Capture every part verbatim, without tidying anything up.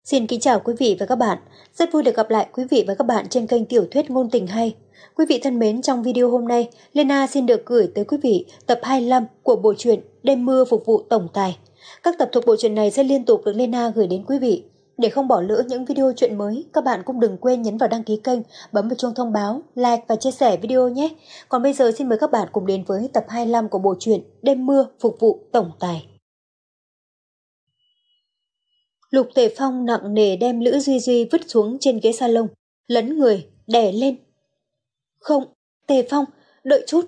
Xin kính chào quý vị và các bạn. Rất vui được gặp lại quý vị và các bạn trên kênh Tiểu thuyết Ngôn tình hay. Quý vị thân mến, trong video hôm nay, Lena xin được gửi tới quý vị tập hai mươi lăm của bộ truyện Đêm mưa phục vụ tổng tài. Các tập thuộc bộ truyện này sẽ liên tục được Lena gửi đến quý vị. Để không bỏ lỡ những video truyện mới, các bạn cũng đừng quên nhấn vào đăng ký kênh, bấm vào chuông thông báo, like và chia sẻ video nhé. Còn bây giờ xin mời các bạn cùng đến với tập hai mươi lăm của bộ truyện Đêm mưa phục vụ tổng tài. Lục Tề Phong nặng nề đem Lữ Duy Duy vứt xuống trên ghế salon, lấn người, đè lên. Không, Tề Phong, đợi chút.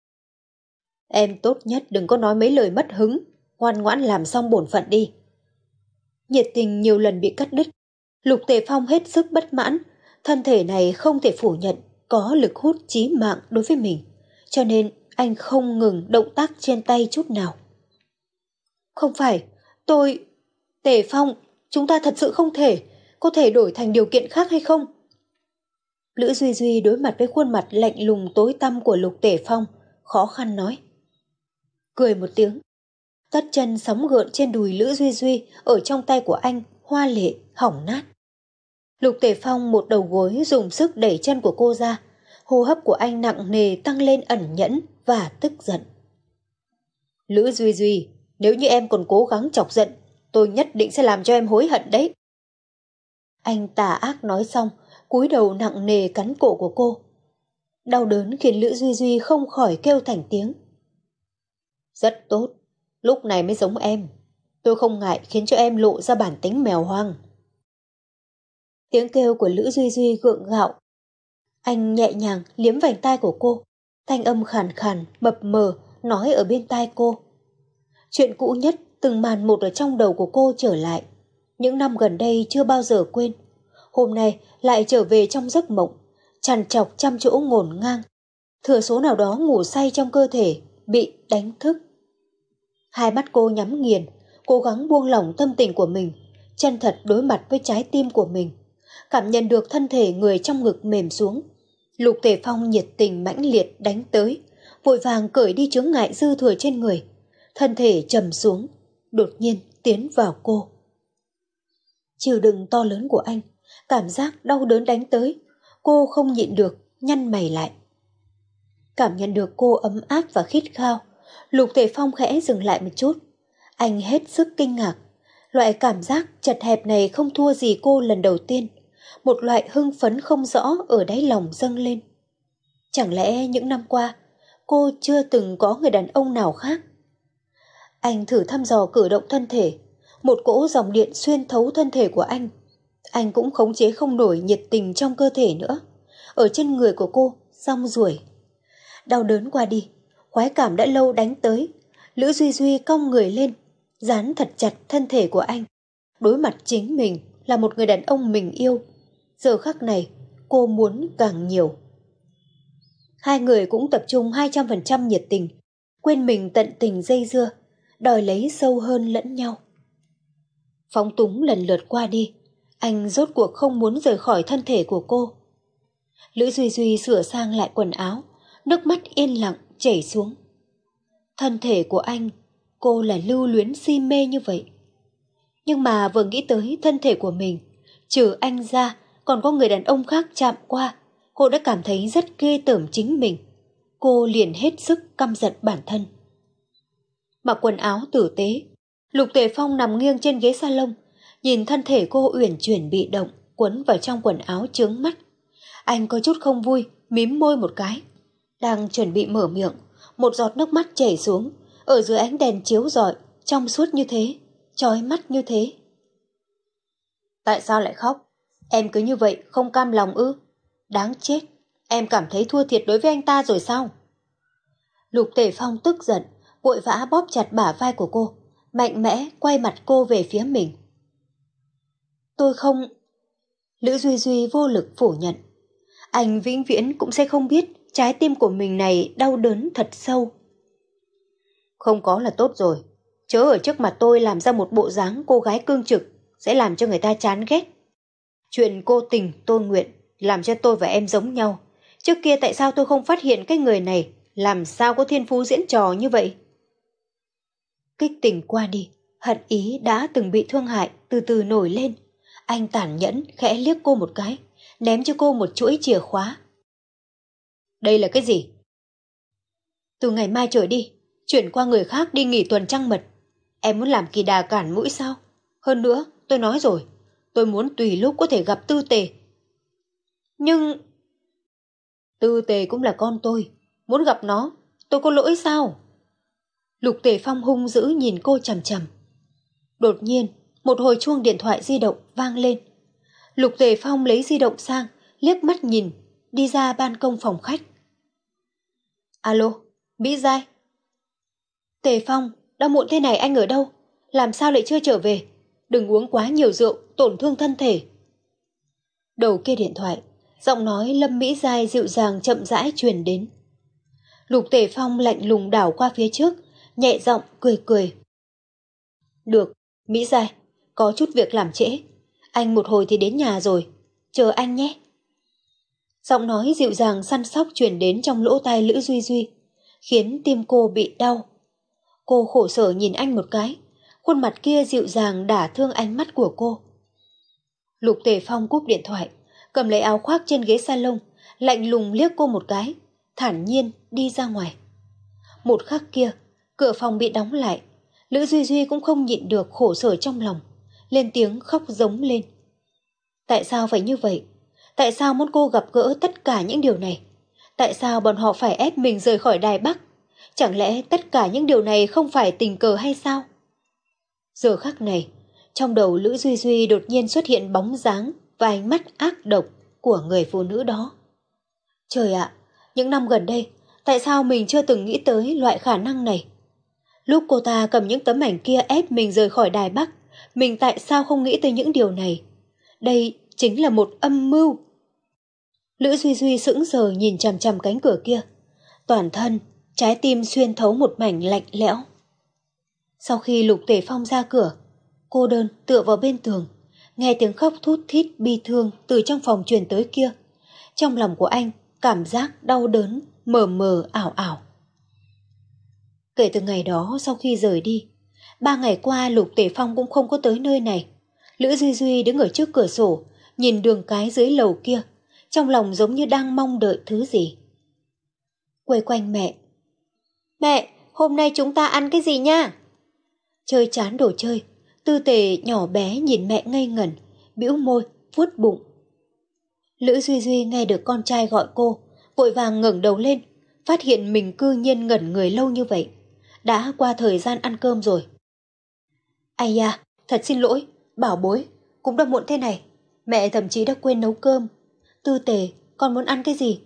Em tốt nhất đừng có nói mấy lời mất hứng, ngoan ngoãn làm xong bổn phận đi. Nhiệt tình nhiều lần bị cắt đứt. Lục Tề Phong hết sức bất mãn, thân thể này không thể phủ nhận có lực hút chí mạng đối với mình, cho nên anh không ngừng động tác trên tay chút nào. Không phải, tôi... Tề Phong, chúng ta thật sự không thể, có thể đổi thành điều kiện khác hay không? Lữ Duy Duy đối mặt với khuôn mặt lạnh lùng tối tăm của Lục Tề Phong, khó khăn nói. Cười một tiếng, tất chân sóng gợn trên đùi Lữ Duy Duy ở trong tay của anh hoa lệ, hỏng nát. Lục Tề Phong một đầu gối dùng sức đẩy chân của cô ra, hô hấp của anh nặng nề tăng lên ẩn nhẫn và tức giận. Lữ Duy Duy, nếu như em còn cố gắng chọc giận, tôi nhất định sẽ làm cho em hối hận đấy. Anh tà ác nói xong, cúi đầu nặng nề cắn cổ của cô. Đau đớn khiến Lữ Duy Duy không khỏi kêu thành tiếng. Rất tốt, lúc này mới giống em. Tôi không ngại khiến cho em lộ ra bản tính mèo hoang. Tiếng kêu của Lữ Duy Duy gượng gạo. Anh nhẹ nhàng liếm vành tai của cô, thanh âm khàn khàn, mập mờ, nói ở bên tai cô. Chuyện cũ nhất từng màn một ở trong đầu của cô trở lại. Những năm gần đây chưa bao giờ quên. Hôm nay lại trở về trong giấc mộng, trằn trọc trăm chỗ ngổn ngang. Thừa số nào đó ngủ say trong cơ thể, bị đánh thức. Hai mắt cô nhắm nghiền, cố gắng buông lỏng tâm tình của mình, chân thật đối mặt với trái tim của mình. Cảm nhận được thân thể người trong ngực mềm xuống. Lục Tề Phong nhiệt tình mãnh liệt đánh tới, vội vàng cởi đi chướng ngại dư thừa trên người. Thân thể trầm xuống, đột nhiên tiến vào cô. Chịu đựng to lớn của anh, cảm giác đau đớn đánh tới, cô không nhịn được, nhăn mày lại. Cảm nhận được cô ấm áp và khít khao, Lục Tề Phong khẽ dừng lại một chút. Anh hết sức kinh ngạc, loại cảm giác chật hẹp này không thua gì cô lần đầu tiên, một loại hưng phấn không rõ ở đáy lòng dâng lên. Chẳng lẽ những năm qua, cô chưa từng có người đàn ông nào khác? Anh thử thăm dò cử động thân thể, một cỗ dòng điện xuyên thấu thân thể của anh. Anh cũng khống chế không nổi nhiệt tình trong cơ thể nữa. Ở trên người của cô, rong ruổi. Đau đớn qua đi, khoái cảm đã lâu đánh tới. Lữ Duy Duy cong người lên, dán thật chặt thân thể của anh. Đối mặt chính mình là một người đàn ông mình yêu. Giờ khắc này, cô muốn càng nhiều. Hai người cũng tập trung hai trăm phần trăm nhiệt tình, quên mình tận tình dây dưa, đòi lấy sâu hơn lẫn nhau. Phóng túng lần lượt qua đi, anh rốt cuộc không muốn rời khỏi thân thể của cô. Lữ Duy Duy sửa sang lại quần áo, nước mắt yên lặng chảy xuống. Thân thể của anh, cô là lưu luyến si mê như vậy. Nhưng mà vừa nghĩ tới thân thể của mình, trừ anh ra còn có người đàn ông khác chạm qua, cô đã cảm thấy rất ghê tởm chính mình. Cô liền hết sức căm giận bản thân. Mặc quần áo tử tế, Lục Tề Phong nằm nghiêng trên ghế salon, nhìn thân thể cô uyển chuyển bị động, quấn vào trong quần áo chướng mắt. Anh có chút không vui, mím môi một cái. Đang chuẩn bị mở miệng, một giọt nước mắt chảy xuống, ở dưới ánh đèn chiếu rọi, trong suốt như thế, chói mắt như thế. Tại sao lại khóc? Em cứ như vậy không cam lòng ư? Đáng chết, em cảm thấy thua thiệt đối với anh ta rồi sao? Lục Tề Phong tức giận, vội vã bóp chặt bả vai của cô, mạnh mẽ quay mặt cô về phía mình. Tôi không... Lữ Duy Duy vô lực phủ nhận. Anh vĩnh viễn cũng sẽ không biết trái tim của mình này đau đớn thật sâu. Không có là tốt rồi. Chớ ở trước mặt tôi làm ra một bộ dáng cô gái cương trực, sẽ làm cho người ta chán ghét. Chuyện cô tình tôi nguyện làm cho tôi và em giống nhau. Trước kia tại sao tôi không phát hiện cái người này làm sao có thiên phú diễn trò như vậy? Kích tình qua đi, hận ý đã từng bị thương hại từ từ nổi lên. Anh tàn nhẫn khẽ liếc cô một cái, ném cho cô một chuỗi chìa khóa. Đây là cái gì? Từ ngày mai trở đi, chuyển qua người khác đi nghỉ tuần trăng mật. Em muốn làm kỳ đà cản mũi sao? Hơn nữa, tôi nói rồi, tôi muốn tùy lúc có thể gặp Tư Tề. Nhưng... Tư Tề cũng là con tôi, muốn gặp nó, tôi có lỗi sao? Lục Tề Phong hung dữ nhìn cô chằm chằm. Đột nhiên, một hồi chuông điện thoại di động vang lên. Lục Tề Phong lấy di động sang, liếc mắt nhìn, đi ra ban công phòng khách. Alo, Mỹ Giai. Tề Phong, đã muộn thế này anh ở đâu? Làm sao lại chưa trở về? Đừng uống quá nhiều rượu, tổn thương thân thể. Đầu kia điện thoại, giọng nói Lâm Mỹ Giai dịu dàng chậm rãi truyền đến. Lục Tề Phong lạnh lùng đảo qua phía trước, nhẹ giọng cười cười. Được, Mỹ Giai, có chút việc làm trễ. Anh một hồi thì đến nhà rồi, chờ anh nhé. Giọng nói dịu dàng săn sóc truyền đến trong lỗ tai Lữ Duy Duy, khiến tim cô bị đau. Cô khổ sở nhìn anh một cái, khuôn mặt kia dịu dàng đả thương ánh mắt của cô. Lục Tề Phong cúp điện thoại, cầm lấy áo khoác trên ghế salon, lạnh lùng liếc cô một cái, thản nhiên đi ra ngoài. Một khắc kia, cửa phòng bị đóng lại, Lữ Duy Duy cũng không nhịn được khổ sở trong lòng, lên tiếng khóc giống lên. Tại sao phải như vậy? Tại sao muốn cô gặp gỡ tất cả những điều này? Tại sao bọn họ phải ép mình rời khỏi Đài Bắc? Chẳng lẽ tất cả những điều này không phải tình cờ hay sao? Giờ khắc này, trong đầu Lữ Duy Duy đột nhiên xuất hiện bóng dáng và ánh mắt ác độc của người phụ nữ đó. Trời ạ, những năm gần đây, tại sao mình chưa từng nghĩ tới loại khả năng này? Lúc cô ta cầm những tấm ảnh kia ép mình rời khỏi Đài Bắc, mình tại sao không nghĩ tới những điều này? Đây chính là một âm mưu. Lữ Duy Duy sững sờ nhìn chằm chằm cánh cửa kia. Toàn thân, trái tim xuyên thấu một mảnh lạnh lẽo. Sau khi Lục Tề Phong ra cửa, cô đơn tựa vào bên tường, nghe tiếng khóc thút thít bi thương từ trong phòng truyền tới kia. Trong lòng của anh, cảm giác đau đớn, mờ mờ ảo ảo. Kể từ ngày đó sau khi rời đi, ba ngày qua Lục Tề Phong cũng không có tới nơi này. Lữ Duy Duy đứng ở trước cửa sổ, nhìn đường cái dưới lầu kia, trong lòng giống như đang mong đợi thứ gì. Quay quanh mẹ. Mẹ, hôm nay chúng ta ăn cái gì nha? Chơi chán đồ chơi, Tư Tề nhỏ bé nhìn mẹ ngây ngẩn, bĩu môi, vuốt bụng. Lữ Duy Duy nghe được con trai gọi cô, vội vàng ngẩng đầu lên, phát hiện mình cư nhiên ngẩn người lâu như vậy. Đã qua thời gian ăn cơm rồi. Ai da, thật xin lỗi, bảo bối, cũng đã muộn thế này. Mẹ thậm chí đã quên nấu cơm. Tư Tề, con muốn ăn cái gì?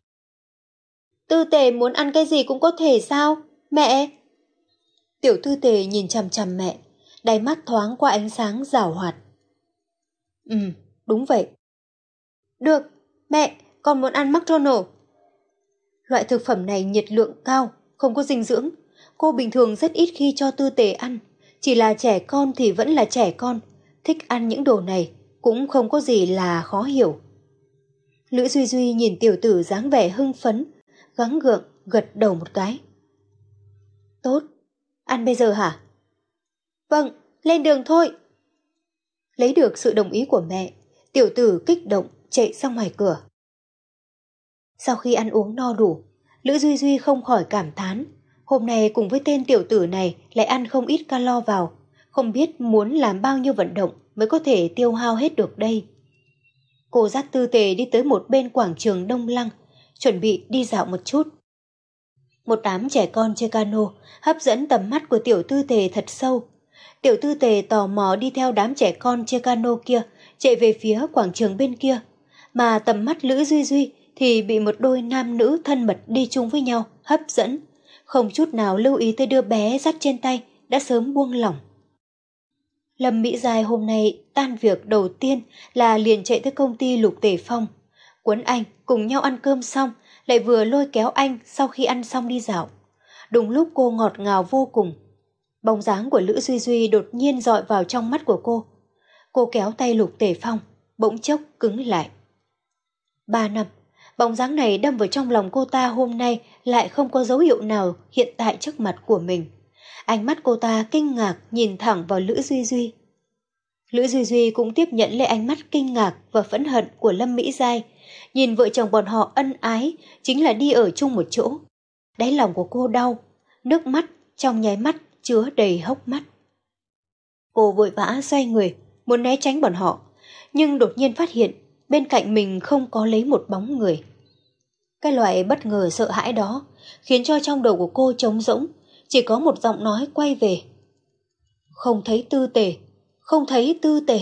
Tư Tề muốn ăn cái gì cũng có thể sao? Mẹ! Tiểu Tư Tề nhìn chằm chằm mẹ, đáy mắt thoáng qua ánh sáng giảo hoạt. Ừ, đúng vậy. Được, mẹ, con muốn ăn McDonald's. Loại thực phẩm này nhiệt lượng cao, không có dinh dưỡng. Cô bình thường rất ít khi cho Tư Tề ăn. Chỉ là trẻ con thì vẫn là trẻ con, thích ăn những đồ này, cũng không có gì là khó hiểu. Lữ Duy Duy nhìn tiểu tử dáng vẻ hưng phấn, gắng gượng gật đầu một cái. Tốt, ăn bây giờ hả? Vâng, lên đường thôi. Lấy được sự đồng ý của mẹ, tiểu tử kích động chạy ra ngoài cửa. Sau khi ăn uống no đủ, Lữ Duy Duy không khỏi cảm thán, hôm nay cùng với tên tiểu tử này lại ăn không ít calo vào, không biết muốn làm bao nhiêu vận động mới có thể tiêu hao hết được đây. Cô dắt Tư Tề đi tới một bên quảng trường Đông Lăng, chuẩn bị đi dạo một chút. Một đám trẻ con chơi cano hấp dẫn tầm mắt của tiểu Tư Tề thật sâu. Tiểu Tư Tề tò mò đi theo đám trẻ con chơi cano kia, chạy về phía quảng trường bên kia, mà tầm mắt Lữ Duy Duy thì bị một đôi nam nữ thân mật đi chung với nhau hấp dẫn, không chút nào lưu ý tới đứa bé dắt trên tay đã sớm buông lỏng. Lâm Mỹ Giai hôm nay tan việc đầu tiên là liền chạy tới công ty Lục Tề Phong, quấn anh cùng nhau ăn cơm xong, lại vừa lôi kéo anh sau khi ăn xong đi dạo. Đúng lúc cô ngọt ngào vô cùng, bóng dáng của Lữ Duy Duy đột nhiên dọi vào trong mắt của cô. Cô kéo tay Lục Tề Phong, bỗng chốc cứng lại. Ba năm, bóng dáng này đâm vào trong lòng cô ta hôm nay lại không có dấu hiệu nào hiện tại trước mặt của mình. Ánh mắt cô ta kinh ngạc nhìn thẳng vào Lữ Duy Duy. Lữ Duy Duy cũng tiếp nhận lấy ánh mắt kinh ngạc và phẫn hận của Lâm Mỹ Giai. Nhìn vợ chồng bọn họ ân ái, chính là đi ở chung một chỗ. Đáy lòng của cô đau, nước mắt trong nháy mắt chứa đầy hốc mắt. Cô vội vã xoay người, muốn né tránh bọn họ, nhưng đột nhiên phát hiện bên cạnh mình không có lấy một bóng người. Cái loại bất ngờ sợ hãi đó khiến cho trong đầu của cô trống rỗng, chỉ có một giọng nói quay về. Không thấy Tư Tề, không thấy Tư Tề.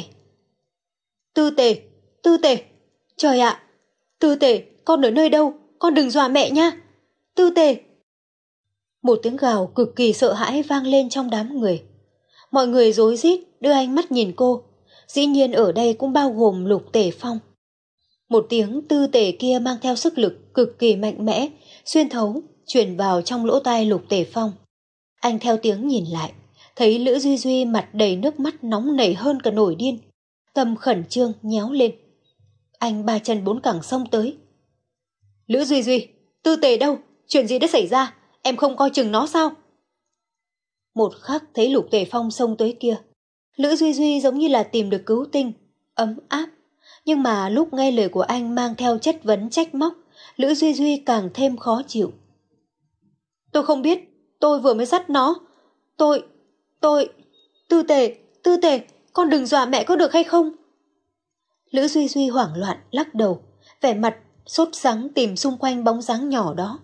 Tư Tề, Tư Tề, trời ạ, Tư Tề, con ở nơi đâu, con đừng dọa mẹ nha. Tư Tề. Một tiếng gào cực kỳ sợ hãi vang lên trong đám người. Mọi người rối rít đưa ánh mắt nhìn cô, dĩ nhiên ở đây cũng bao gồm Lục Tề Phong. Một tiếng Tư Tề kia mang theo sức lực cực kỳ mạnh mẽ, xuyên thấu, truyền vào trong lỗ tai Lục Tề Phong. Anh theo tiếng nhìn lại, thấy Lữ Duy Duy mặt đầy nước mắt nóng nảy hơn cả nổi điên, tâm khẩn trương nhéo lên. Anh ba chân bốn cẳng xông tới. Lữ Duy Duy, Tư Tề đâu? Chuyện gì đã xảy ra? Em không coi chừng nó sao? Một khắc thấy Lục Tề Phong xông tới kia, Lữ Duy Duy giống như là tìm được cứu tinh, ấm áp. Nhưng mà lúc nghe lời của anh mang theo chất vấn trách móc, Lữ Duy Duy càng thêm khó chịu. Tôi không biết, tôi vừa mới dắt nó. Tôi, tôi, Tư Tề, Tư Tề, con đừng dọa mẹ có được hay không? Lữ Duy Duy hoảng loạn lắc đầu, vẻ mặt sốt sắng tìm xung quanh bóng dáng nhỏ đó.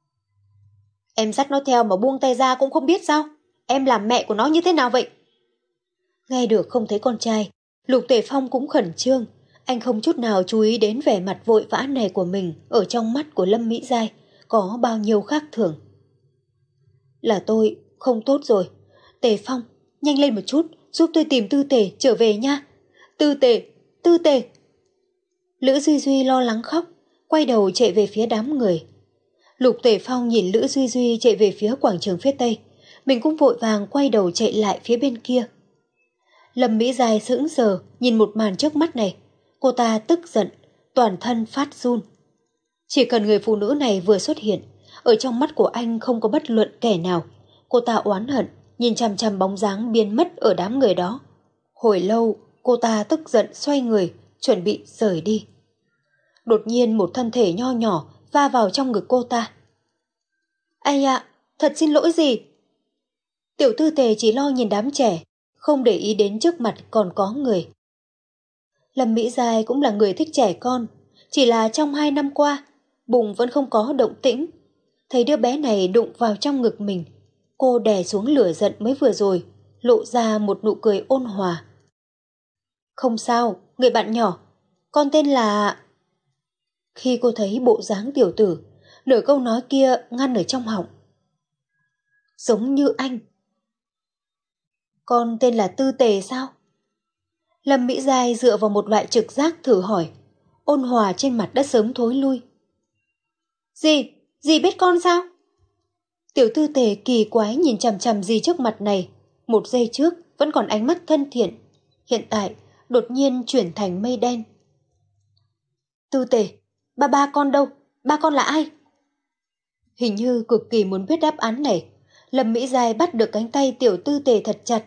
Em dắt nó theo mà buông tay ra cũng không biết sao? Em làm mẹ của nó như thế nào vậy? Nghe được không thấy con trai, Lục Tề Phong cũng khẩn trương. Anh không chút nào chú ý đến vẻ mặt vội vã này của mình ở trong mắt của Lâm Mỹ Giai có bao nhiêu khác thường. Là tôi không tốt rồi. Tề Phong, nhanh lên một chút, giúp tôi tìm Tư Tề trở về nha. Tư Tề, Tư Tề. Lữ Duy Duy lo lắng khóc, quay đầu chạy về phía đám người. Lục Tề Phong nhìn Lữ Duy Duy chạy về phía quảng trường phía tây, mình cũng vội vàng quay đầu chạy lại phía bên kia. Lâm Mỹ Giai sững sờ nhìn một màn trước mắt này, cô ta tức giận, toàn thân phát run. Chỉ cần người phụ nữ này vừa xuất hiện, ở trong mắt của anh không có bất luận kẻ nào. Cô ta oán hận, nhìn chằm chằm bóng dáng biến mất ở đám người đó. Hồi lâu, cô ta tức giận xoay người, chuẩn bị rời đi. Đột nhiên một thân thể nho nhỏ va vào trong ngực cô ta. Ai ạ, thật xin lỗi gì? Tiểu Tư Tề chỉ lo nhìn đám trẻ, không để ý đến trước mặt còn có người. Lâm Mỹ Giai cũng là người thích trẻ con, chỉ là trong hai năm qua, bụng vẫn không có động tĩnh. Thấy đứa bé này đụng vào trong ngực mình, cô đè xuống lửa giận mới vừa rồi, lộ ra một nụ cười ôn hòa. Không sao, người bạn nhỏ, con tên là... Khi cô thấy bộ dáng tiểu tử, nửa câu nói kia ngăn ở trong họng. Giống như anh. Con tên là Tư Tề sao? Lâm Mỹ Giai dựa vào một loại trực giác thử hỏi, ôn hòa trên mặt đã sớm thối lui. Dì, dì biết con sao? Tiểu Tư Tề kỳ quái nhìn chằm chằm dì trước mặt này, một giây trước vẫn còn ánh mắt thân thiện, hiện tại đột nhiên chuyển thành mây đen. Tư Tề, ba ba con đâu? Ba con là ai? Hình như cực kỳ muốn biết đáp án này, Lâm Mỹ Giai bắt được cánh tay Tiểu Tư Tề thật chặt.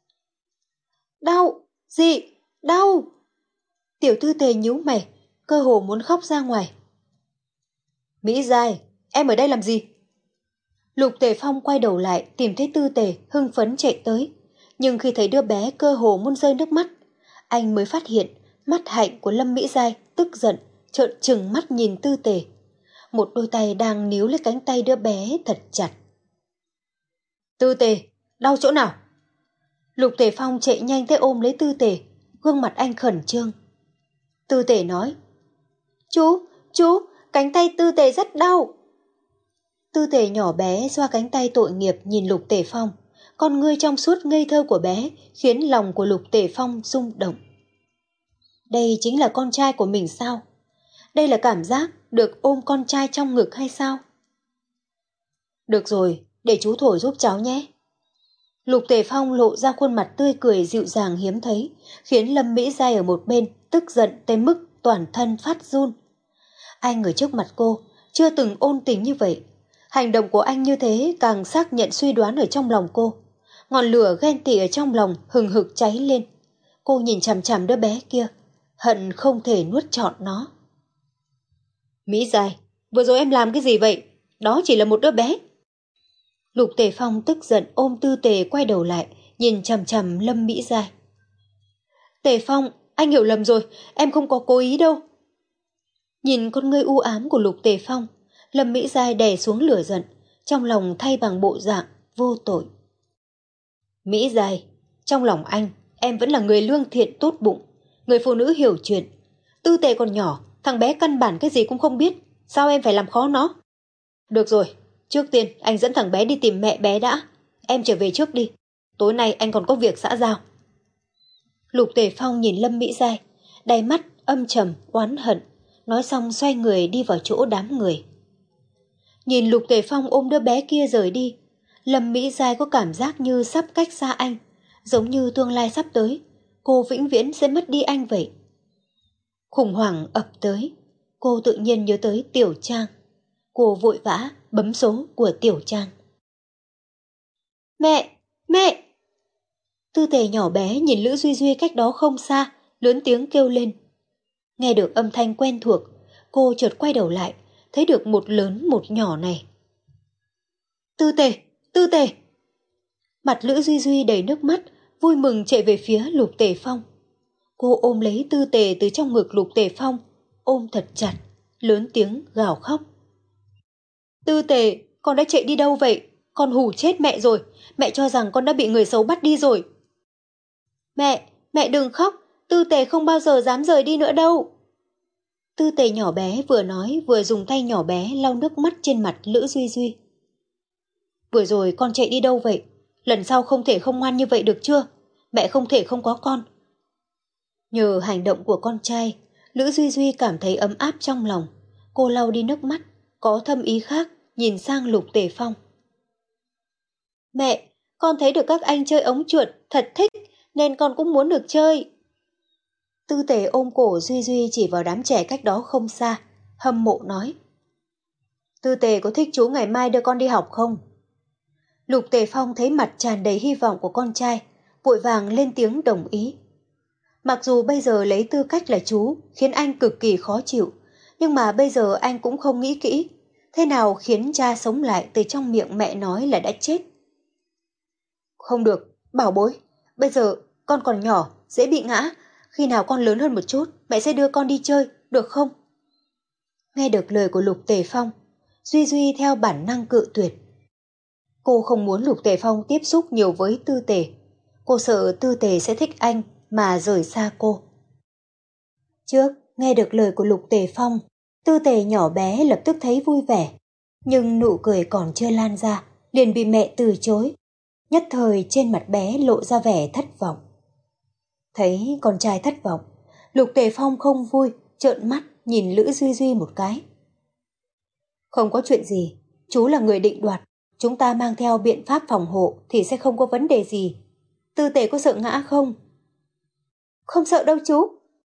Đau, dì, đau. Tiểu Tư Tề nhíu mày, cơ hồ muốn khóc ra ngoài. Mỹ Giai, em ở đây làm gì? Lục Tề Phong quay đầu lại tìm thấy Tư Tề hưng phấn chạy tới, nhưng khi thấy đứa bé cơ hồ muốn rơi nước mắt, anh mới phát hiện mắt hạnh của Lâm Mỹ Giai tức giận, trợn trừng mắt nhìn Tư Tề. Một đôi tay đang níu lấy cánh tay đứa bé thật chặt. Tư Tề, đau chỗ nào? Lục Tề Phong chạy nhanh tới ôm lấy Tư Tề, gương mặt anh khẩn trương. Tư Tề nói, Chú, chú, cánh tay Tư Tề rất đau. Tư Tề nhỏ bé xoa cánh tay tội nghiệp nhìn Lục Tề Phong, con ngươi trong suốt ngây thơ của bé khiến lòng của Lục Tề Phong rung động. Đây chính là con trai của mình sao? Đây là cảm giác được ôm con trai trong ngực hay sao? Được rồi, để chú thổi giúp cháu nhé. Lục Tề Phong lộ ra khuôn mặt tươi cười dịu dàng hiếm thấy, khiến Lâm Mỹ Giai ở một bên tức giận tới mức toàn thân phát run. Anh ở trước mặt cô, chưa từng ôn tình như vậy. Hành động của anh như thế càng xác nhận suy đoán ở trong lòng cô. Ngọn lửa ghen tị ở trong lòng hừng hực cháy lên. Cô nhìn chằm chằm đứa bé kia, hận không thể nuốt trọn nó. Mỹ Giai, vừa rồi em làm cái gì vậy? Đó chỉ là một đứa bé. Lục Tề Phong tức giận ôm Tư Tề quay đầu lại, nhìn chằm chằm Lâm Mỹ Giai. Tề Phong, anh hiểu lầm rồi, em không có cố ý đâu. Nhìn con ngươi u ám của Lục Tề Phong, Lâm Mỹ Giai đè xuống lửa giận, trong lòng thay bằng bộ dạng vô tội. Mỹ Giai, trong lòng anh, em vẫn là người lương thiện tốt bụng, người phụ nữ hiểu chuyện. Tư Tề còn nhỏ, thằng bé căn bản cái gì cũng không biết, sao em phải làm khó nó? Được rồi, trước tiên anh dẫn thằng bé đi tìm mẹ bé đã. Em trở về trước đi, tối nay anh còn có việc xã giao. Lục Tề Phong nhìn Lâm Mỹ Giai, đáy mắt âm trầm, oán hận, nói xong xoay người đi vào chỗ đám người. Nhìn Lục Tề Phong ôm đứa bé kia rời đi, Lâm Mỹ Giai có cảm giác như sắp cách xa anh, giống như tương lai sắp tới, cô vĩnh viễn sẽ mất đi anh vậy. Khủng hoảng ập tới, cô tự nhiên nhớ tới Tiểu Trang. Cô vội vã bấm số của Tiểu Trang. Mẹ! Mẹ! Tư Tề nhỏ bé nhìn Lữ Duy Duy cách đó không xa, lớn tiếng kêu lên. Nghe được âm thanh quen thuộc, cô chợt quay đầu lại, thấy được một lớn một nhỏ này. Tư Tề! Tư Tề! Mặt Lữ Duy Duy đầy nước mắt, vui mừng chạy về phía Lục Tề Phong. Cô ôm lấy Tư Tề từ trong ngực Lục Tề Phong, ôm thật chặt, lớn tiếng gào khóc. Tư Tề, con đã chạy đi đâu vậy? Con hù chết mẹ rồi, mẹ cho rằng con đã bị người xấu bắt đi rồi. Mẹ, mẹ đừng khóc, Tư Tề không bao giờ dám rời đi nữa đâu. Tư Tề nhỏ bé vừa nói vừa dùng tay nhỏ bé lau nước mắt trên mặt Lữ Duy Duy. Vừa rồi con chạy đi đâu vậy? Lần sau không thể không ngoan như vậy được chưa? Mẹ không thể không có con. Nhờ hành động của con trai, Lữ Duy Duy cảm thấy ấm áp trong lòng. Cô lau đi nước mắt, có thâm ý khác, nhìn sang Lục Tề Phong. Mẹ, con thấy được các anh chơi ống chuột, thật thích, nên con cũng muốn được chơi. Tư Tề ôm cổ Duy Duy chỉ vào đám trẻ cách đó không xa, hâm mộ nói. Tư Tề có thích chú ngày mai đưa con đi học không? Lục Tề Phong thấy mặt tràn đầy hy vọng của con trai, vội vàng lên tiếng đồng ý. Mặc dù bây giờ lấy tư cách là chú khiến anh cực kỳ khó chịu, nhưng mà bây giờ anh cũng không nghĩ kỹ, thế nào khiến cha sống lại từ trong miệng mẹ nói là đã chết. Không được, bảo bối, bây giờ con còn nhỏ, dễ bị ngã, khi nào con lớn hơn một chút, mẹ sẽ đưa con đi chơi, được không? Nghe được lời của Lục Tề Phong, Duy Duy theo bản năng cự tuyệt. Cô không muốn Lục Tề Phong tiếp xúc nhiều với Tư Tề, cô sợ Tư Tề sẽ thích anh mà rời xa cô. Trước, nghe được lời của Lục Tề Phong, Tư Tề nhỏ bé lập tức thấy vui vẻ, nhưng nụ cười còn chưa lan ra, liền bị mẹ từ chối. Nhất thời trên mặt bé lộ ra vẻ thất vọng. Thấy con trai thất vọng, Lục Tề Phong không vui, trợn mắt nhìn Lữ Duy Duy một cái. Không có chuyện gì, chú là người định đoạt, chúng ta mang theo biện pháp phòng hộ thì sẽ không có vấn đề gì. Tư Tề có sợ ngã không? Không sợ đâu chú.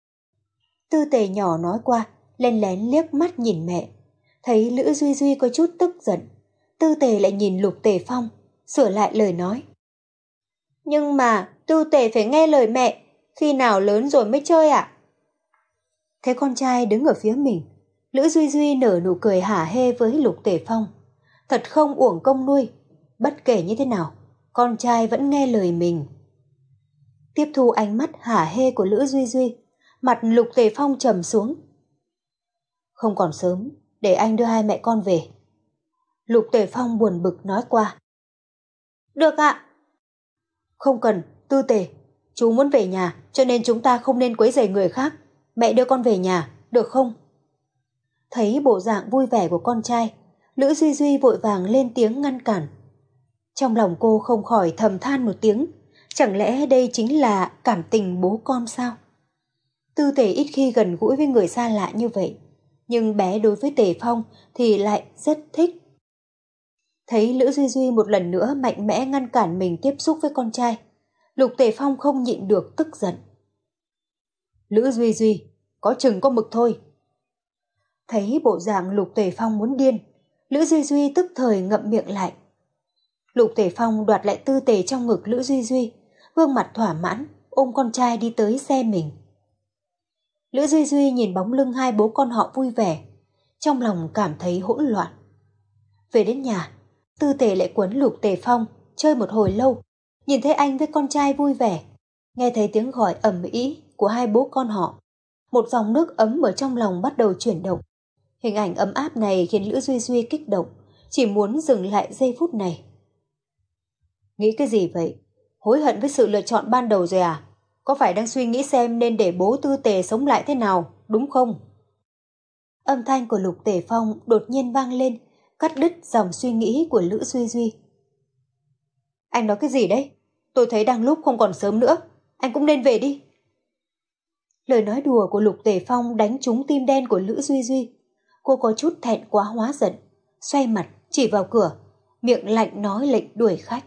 Tư Tề nhỏ nói qua, lén lén liếc mắt nhìn mẹ. Thấy Lữ Duy Duy có chút tức giận, Tư Tề lại nhìn Lục Tề Phong, sửa lại lời nói. Nhưng mà Tư Tề phải nghe lời mẹ, khi nào lớn rồi mới chơi ạ? À? Thấy con trai đứng ở phía mình, Lữ Duy Duy nở nụ cười hả hê với Lục Tề Phong. Thật không uổng công nuôi, bất kể như thế nào, con trai vẫn nghe lời mình. Tiếp thu ánh mắt hả hê của Lữ Duy Duy, mặt Lục Tề Phong trầm xuống. Không còn sớm, để anh đưa hai mẹ con về. Lục Tề Phong buồn bực nói qua. Được ạ. Không cần, Tư Tề, chú muốn về nhà cho nên chúng ta không nên quấy rầy người khác. Mẹ đưa con về nhà, được không? Thấy bộ dạng vui vẻ của con trai, Lữ Duy Duy vội vàng lên tiếng ngăn cản. Trong lòng cô không khỏi thầm than một tiếng, chẳng lẽ đây chính là cảm tình bố con sao? Tư Tề ít khi gần gũi với người xa lạ như vậy, nhưng bé đối với Tề Phong thì lại rất thích. Thấy Lữ Duy Duy một lần nữa mạnh mẽ ngăn cản mình tiếp xúc với con trai, Lục Tề Phong không nhịn được tức giận. Lữ Duy Duy, có chừng có mực thôi. Thấy bộ dạng Lục Tề Phong muốn điên, Lữ Duy Duy tức thời ngậm miệng lại. Lục Tề Phong đoạt lại Tư Tề trong ngực Lữ Duy Duy, gương mặt thỏa mãn, ôm con trai đi tới xe mình. Lữ Duy Duy nhìn bóng lưng hai bố con họ vui vẻ, trong lòng cảm thấy hỗn loạn. Về đến nhà, Tư Tề lại quấn Lục Tề Phong chơi một hồi lâu, nhìn thấy anh với con trai vui vẻ, nghe thấy tiếng gọi ầm ĩ của hai bố con họ, một dòng nước ấm ở trong lòng bắt đầu chuyển động. Hình ảnh ấm áp này khiến Lữ Duy Duy kích động, chỉ muốn dừng lại giây phút này. Nghĩ cái gì vậy? Hối hận với sự lựa chọn ban đầu rồi à? Có phải đang suy nghĩ xem nên để bố Tư Tề sống lại thế nào, đúng không? Âm thanh của Lục Tề Phong đột nhiên vang lên, cắt đứt dòng suy nghĩ của Lữ Duy Duy. Anh nói cái gì đấy? Tôi thấy đang lúc không còn sớm nữa, anh cũng nên về đi. Lời nói đùa của Lục Tề Phong đánh trúng tim đen của Lữ Duy Duy. Cô có chút thẹn quá hóa giận, xoay mặt chỉ vào cửa, miệng lạnh nói lệnh đuổi khách.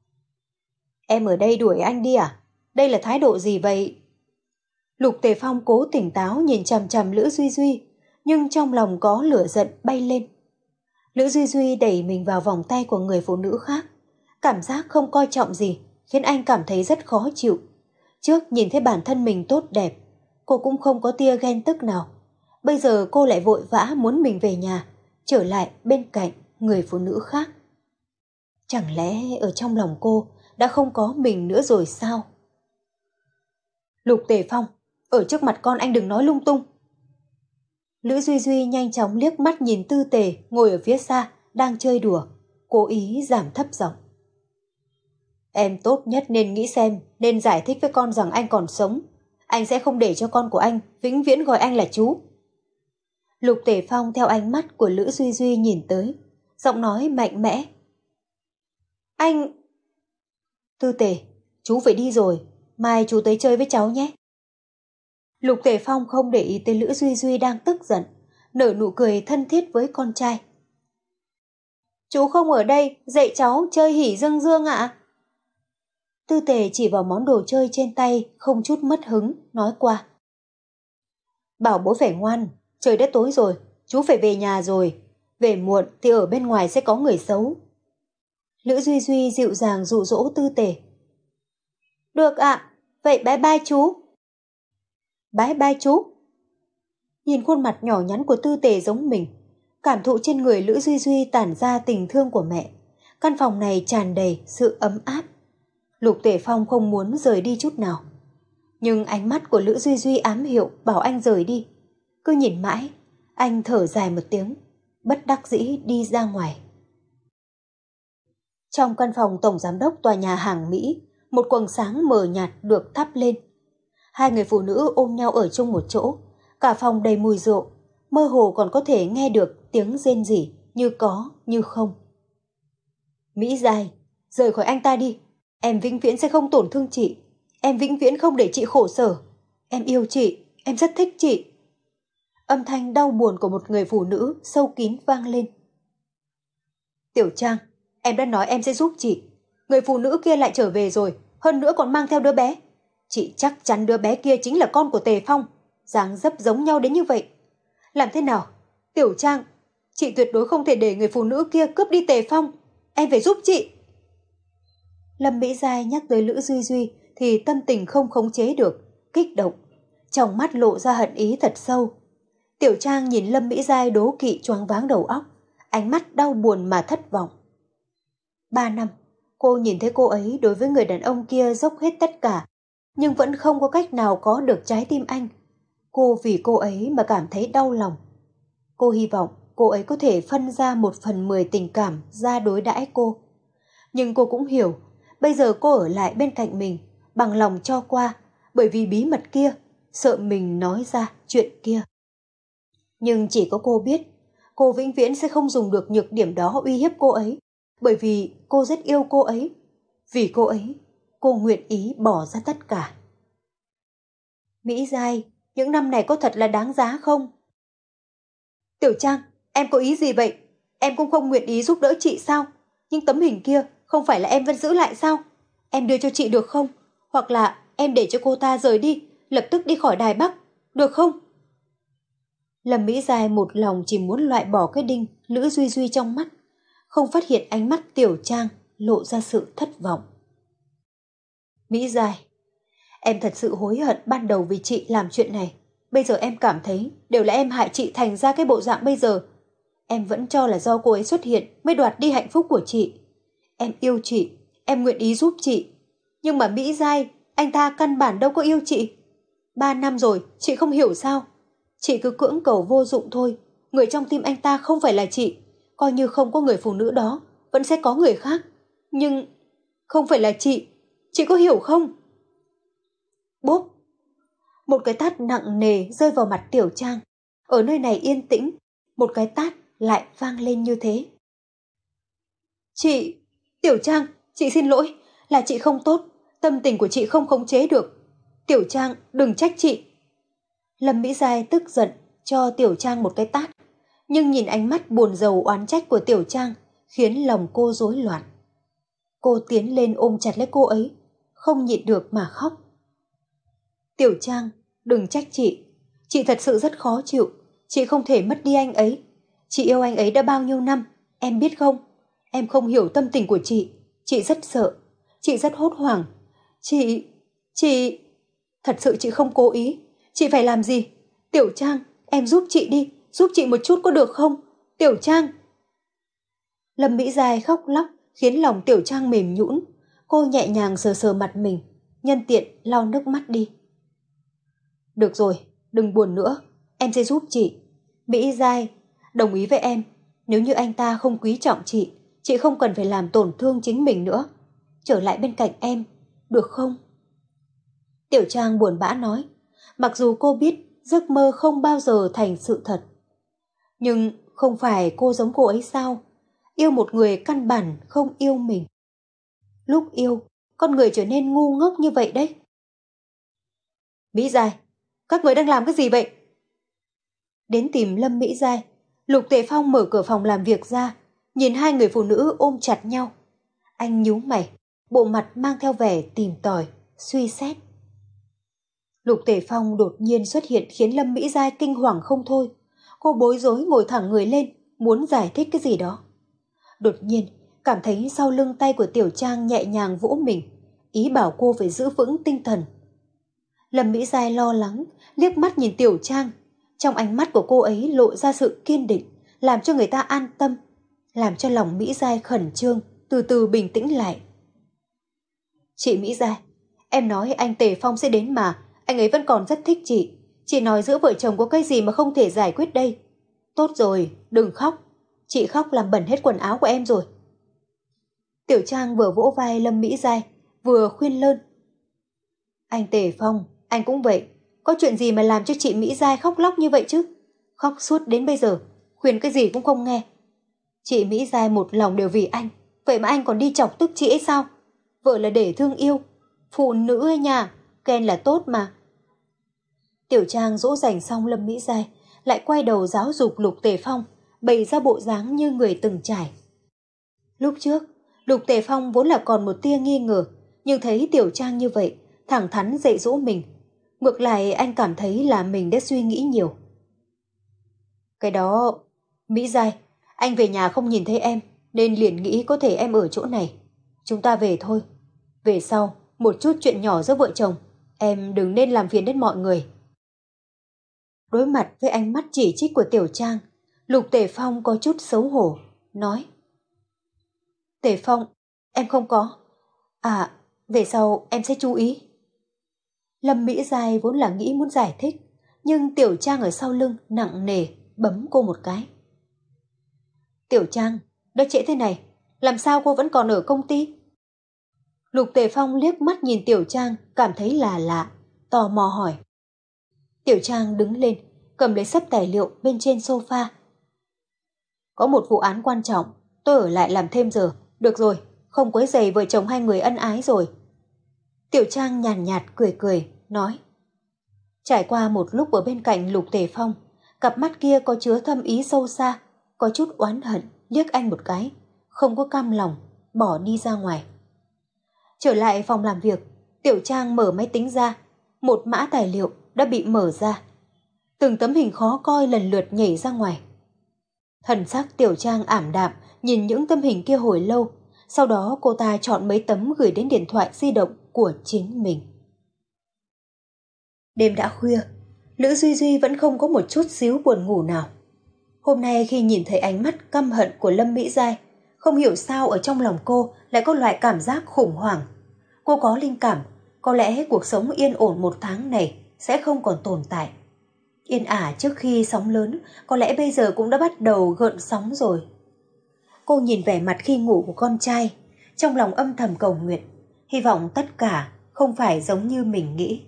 Em ở đây đuổi anh đi à? Đây là thái độ gì vậy? Lục Tề Phong cố tỉnh táo nhìn chằm chằm Lữ Duy Duy, nhưng trong lòng có lửa giận bay lên. Lữ Duy Duy đẩy mình vào vòng tay của người phụ nữ khác, cảm giác không coi trọng gì khiến anh cảm thấy rất khó chịu. Trước nhìn thấy bản thân mình tốt đẹp, cô cũng không có tia ghen tức nào. Bây giờ cô lại vội vã muốn mình về nhà, trở lại bên cạnh người phụ nữ khác. Chẳng lẽ ở trong lòng cô đã không có mình nữa rồi sao? Lục Tề Phong, ở trước mặt con anh đừng nói lung tung. Lữ Duy Duy nhanh chóng liếc mắt nhìn Tư Tề ngồi ở phía xa đang chơi đùa, cố ý giảm thấp giọng. Em tốt nhất nên nghĩ xem, nên giải thích với con rằng anh còn sống. Anh sẽ không để cho con của anh vĩnh viễn gọi anh là chú. Lục Tề Phong theo ánh mắt của Lữ Duy Duy nhìn tới, giọng nói mạnh mẽ. Anh... Tư Tề, chú phải đi rồi, mai chú tới chơi với cháu nhé. Lục Tề Phong không để ý tới Lữ Duy Duy đang tức giận, nở nụ cười thân thiết với con trai. Chú không ở đây, dạy cháu chơi hỉ dương dương ạ. Tư Tề chỉ vào món đồ chơi trên tay, không chút mất hứng, nói qua. Bảo bố phải ngoan, trời đã tối rồi, chú phải về nhà rồi. Về muộn thì ở bên ngoài sẽ có người xấu. Lữ Duy Duy dịu dàng dụ dỗ Tư Tề. Được ạ, vậy bye bye chú. Bye bye chú. Nhìn khuôn mặt nhỏ nhắn của Tư Tề giống mình, cảm thụ trên người Lữ Duy Duy tản ra tình thương của mẹ. Căn phòng này tràn đầy sự ấm áp. Lục Tề Phong không muốn rời đi chút nào. Nhưng ánh mắt của Lữ Duy Duy ám hiệu bảo anh rời đi. Cứ nhìn mãi, anh thở dài một tiếng, bất đắc dĩ đi ra ngoài. Trong căn phòng tổng giám đốc tòa nhà hàng Mỹ, một quầng sáng mờ nhạt được thắp lên. Hai người phụ nữ ôm nhau ở chung một chỗ, cả phòng đầy mùi rượu, mơ hồ còn có thể nghe được tiếng rên rỉ như có như không. Mỹ Giai, rời khỏi anh ta đi, em vĩnh viễn sẽ không tổn thương chị, em vĩnh viễn không để chị khổ sở, em yêu chị, em rất thích chị. Âm thanh đau buồn của một người phụ nữ sâu kín vang lên. Tiểu Trang, em đã nói em sẽ giúp chị, người phụ nữ kia lại trở về rồi, hơn nữa còn mang theo đứa bé. Chị chắc chắn đứa bé kia chính là con của Tề Phong, dáng dấp giống nhau đến như vậy. Làm thế nào? Tiểu Trang, chị tuyệt đối không thể để người phụ nữ kia cướp đi Tề Phong, em phải giúp chị. Lâm Mỹ Giai nhắc tới Lữ Duy Duy thì tâm tình không khống chế được, kích động, trong mắt lộ ra hận ý thật sâu. Tiểu Trang nhìn Lâm Mỹ Giai đố kỵ choáng váng đầu óc, ánh mắt đau buồn mà thất vọng. Ba năm, cô nhìn thấy cô ấy đối với người đàn ông kia dốc hết tất cả, nhưng vẫn không có cách nào có được trái tim anh. Cô vì cô ấy mà cảm thấy đau lòng. Cô hy vọng cô ấy có thể phân ra một phần mười tình cảm ra đối đãi cô. Nhưng cô cũng hiểu, bây giờ cô ở lại bên cạnh mình, bằng lòng cho qua, bởi vì bí mật kia, sợ mình nói ra chuyện kia. Nhưng chỉ có cô biết, cô vĩnh viễn sẽ không dùng được nhược điểm đó uy hiếp cô ấy, bởi vì cô rất yêu cô ấy. Vì cô ấy, cô nguyện ý bỏ ra tất cả. Mỹ Giai, những năm này có thật là đáng giá không? Tiểu Trang, em có ý gì vậy? Em cũng không nguyện ý giúp đỡ chị sao? Nhưng tấm hình kia không phải là em vẫn giữ lại sao? Em đưa cho chị được không? Hoặc là em để cho cô ta rời đi, lập tức đi khỏi Đài Bắc, được không? Lâm Mỹ Giai một lòng chỉ muốn loại bỏ cái đinh Lữ Duy Duy trong mắt, không phát hiện ánh mắt Tiểu Trang lộ ra sự thất vọng. Mỹ Giai, Em thật sự hối hận ban đầu vì chị làm chuyện này. Bây giờ em cảm thấy đều là em hại chị thành ra cái bộ dạng bây giờ. Em vẫn cho là do cô ấy xuất hiện mới đoạt đi hạnh phúc của chị. Em yêu chị, em nguyện ý giúp chị. Nhưng mà Mỹ Giai, anh ta căn bản đâu có yêu chị. Ba năm rồi, chị không hiểu sao. Chị cứ cưỡng cầu vô dụng thôi. Người trong tim anh ta không phải là chị. Coi như không có người phụ nữ đó, vẫn sẽ có người khác. Nhưng không phải là chị. Chị có hiểu không? Bốp! Một cái tát nặng nề rơi vào mặt Tiểu Trang. Ở nơi này yên tĩnh, một cái tát lại vang lên như thế. Chị! Tiểu Trang, chị xin lỗi, là chị không tốt, tâm tình của chị không khống chế được. Tiểu Trang, đừng trách chị. Lâm Mỹ Giai tức giận cho Tiểu Trang một cái tát, nhưng nhìn ánh mắt buồn rầu oán trách của Tiểu Trang khiến lòng cô rối loạn. Cô tiến lên ôm chặt lấy cô ấy, không nhịn được mà khóc. Tiểu Trang, đừng trách chị. Chị thật sự rất khó chịu. Chị không thể mất đi anh ấy. Chị yêu anh ấy đã bao nhiêu năm, em biết không? Em không hiểu tâm tình của chị. Chị rất sợ. Chị rất hốt hoảng. Chị... chị... Thật sự chị không cố ý. Chị phải làm gì? Tiểu Trang, em giúp chị đi. Giúp chị một chút có được không? Tiểu Trang... Lâm Mỹ Giai khóc lóc khiến lòng Tiểu Trang mềm nhũn. Cô nhẹ nhàng sờ sờ mặt mình, nhân tiện lau nước mắt đi. Được rồi, đừng buồn nữa. Em sẽ giúp chị. Mỹ Giai, đồng ý với em. Nếu như anh ta không quý trọng chị, chị không cần phải làm tổn thương chính mình nữa. Trở lại bên cạnh em, được không? Tiểu Trang buồn bã nói. Mặc dù cô biết giấc mơ không bao giờ thành sự thật. Nhưng không phải cô giống cô ấy sao? Yêu một người căn bản không yêu mình. Lúc yêu, con người trở nên ngu ngốc như vậy đấy. Mỹ Giai, các người đang làm cái gì vậy? Đến tìm Lâm Mỹ Giai, Lục Tề Phong mở cửa phòng làm việc ra, nhìn hai người phụ nữ ôm chặt nhau. Anh nhíu mày, bộ mặt mang theo vẻ tìm tòi, suy xét. Lục Tề Phong đột nhiên xuất hiện khiến Lâm Mỹ Giai kinh hoàng không thôi. Cô bối rối ngồi thẳng người lên, muốn giải thích cái gì đó. Đột nhiên, cảm thấy sau lưng tay của Tiểu Trang nhẹ nhàng vỗ mình, ý bảo cô phải giữ vững tinh thần. Lâm Mỹ Giai lo lắng, liếc mắt nhìn Tiểu Trang. Trong ánh mắt của cô ấy lộ ra sự kiên định, làm cho người ta an tâm, làm cho lòng Mỹ Giai khẩn trương, từ từ bình tĩnh lại. Chị Mỹ Giai, em nói anh Tề Phong sẽ đến mà, anh ấy vẫn còn rất thích chị. Chị nói giữa vợ chồng có cái gì mà không thể giải quyết đây. Tốt rồi, đừng khóc. Chị khóc làm bẩn hết quần áo của em rồi. Tiểu Trang vừa vỗ vai Lâm Mỹ Giai, vừa khuyên lơn. Anh Tề Phong, anh cũng vậy. Có chuyện gì mà làm cho chị Mỹ Giai khóc lóc như vậy chứ? Khóc suốt đến bây giờ, khuyên cái gì cũng không nghe. Chị Mỹ Giai một lòng đều vì anh, vậy mà anh còn đi chọc tức chị ấy sao? Vợ là để thương yêu, phụ nữ ấy nha, khen là tốt mà. Tiểu Trang dỗ dành xong Lâm Mỹ Giai, lại quay đầu giáo dục Lục Tề Phong, bày ra bộ dáng như người từng trải. Lúc trước, Lục Tề Phong vốn là còn một tia nghi ngờ, nhưng thấy Tiểu Trang như vậy, thẳng thắn dạy dỗ mình. Ngược lại anh cảm thấy là mình đã suy nghĩ nhiều. Cái đó... Mỹ Giai, anh về nhà không nhìn thấy em, nên liền nghĩ có thể em ở chỗ này. Chúng ta về thôi. Về sau, một chút chuyện nhỏ giữa vợ chồng, em đừng nên làm phiền đến mọi người. Đối mặt với ánh mắt chỉ trích của Tiểu Trang, Lục Tề Phong có chút xấu hổ, nói. Tề Phong, em không có. À, về sau em sẽ chú ý. Lâm Mỹ Giai vốn là nghĩ muốn giải thích, nhưng Tiểu Trang ở sau lưng nặng nề bấm cô một cái. Tiểu Trang, đã trễ thế này, làm sao cô vẫn còn ở công ty? Lục Tề Phong liếc mắt nhìn Tiểu Trang, cảm thấy là lạ, tò mò hỏi. Tiểu Trang đứng lên, cầm lấy xấp tài liệu bên trên sofa. Có một vụ án quan trọng, tôi ở lại làm thêm giờ. Được rồi, không quấy rầy vợ chồng hai người ân ái rồi. Tiểu Trang nhàn nhạt, nhạt cười cười, nói. Trải qua một lúc ở bên cạnh Lục Tề Phong, cặp mắt kia có chứa thâm ý sâu xa, có chút oán hận, liếc anh một cái, không có cam lòng, bỏ đi ra ngoài. Trở lại phòng làm việc, Tiểu Trang mở máy tính ra, một mã tài liệu đã bị mở ra. Từng tấm hình khó coi lần lượt nhảy ra ngoài. Thần sắc Tiểu Trang ảm đạm nhìn những tấm hình kia hồi lâu, sau đó cô ta chọn mấy tấm gửi đến điện thoại di động của chính mình. Đêm đã khuya, Lữ Duy Duy vẫn không có một chút xíu buồn ngủ nào. Hôm nay khi nhìn thấy ánh mắt căm hận của Lâm Mỹ Giai, không hiểu sao ở trong lòng cô lại có loại cảm giác khủng hoảng. Cô có linh cảm, có lẽ cuộc sống yên ổn một tháng này sẽ không còn tồn tại. Yên ả trước khi sóng lớn, có lẽ bây giờ cũng đã bắt đầu gợn sóng rồi. Cô nhìn vẻ mặt khi ngủ của con trai, trong lòng âm thầm cầu nguyện, hy vọng tất cả không phải giống như mình nghĩ.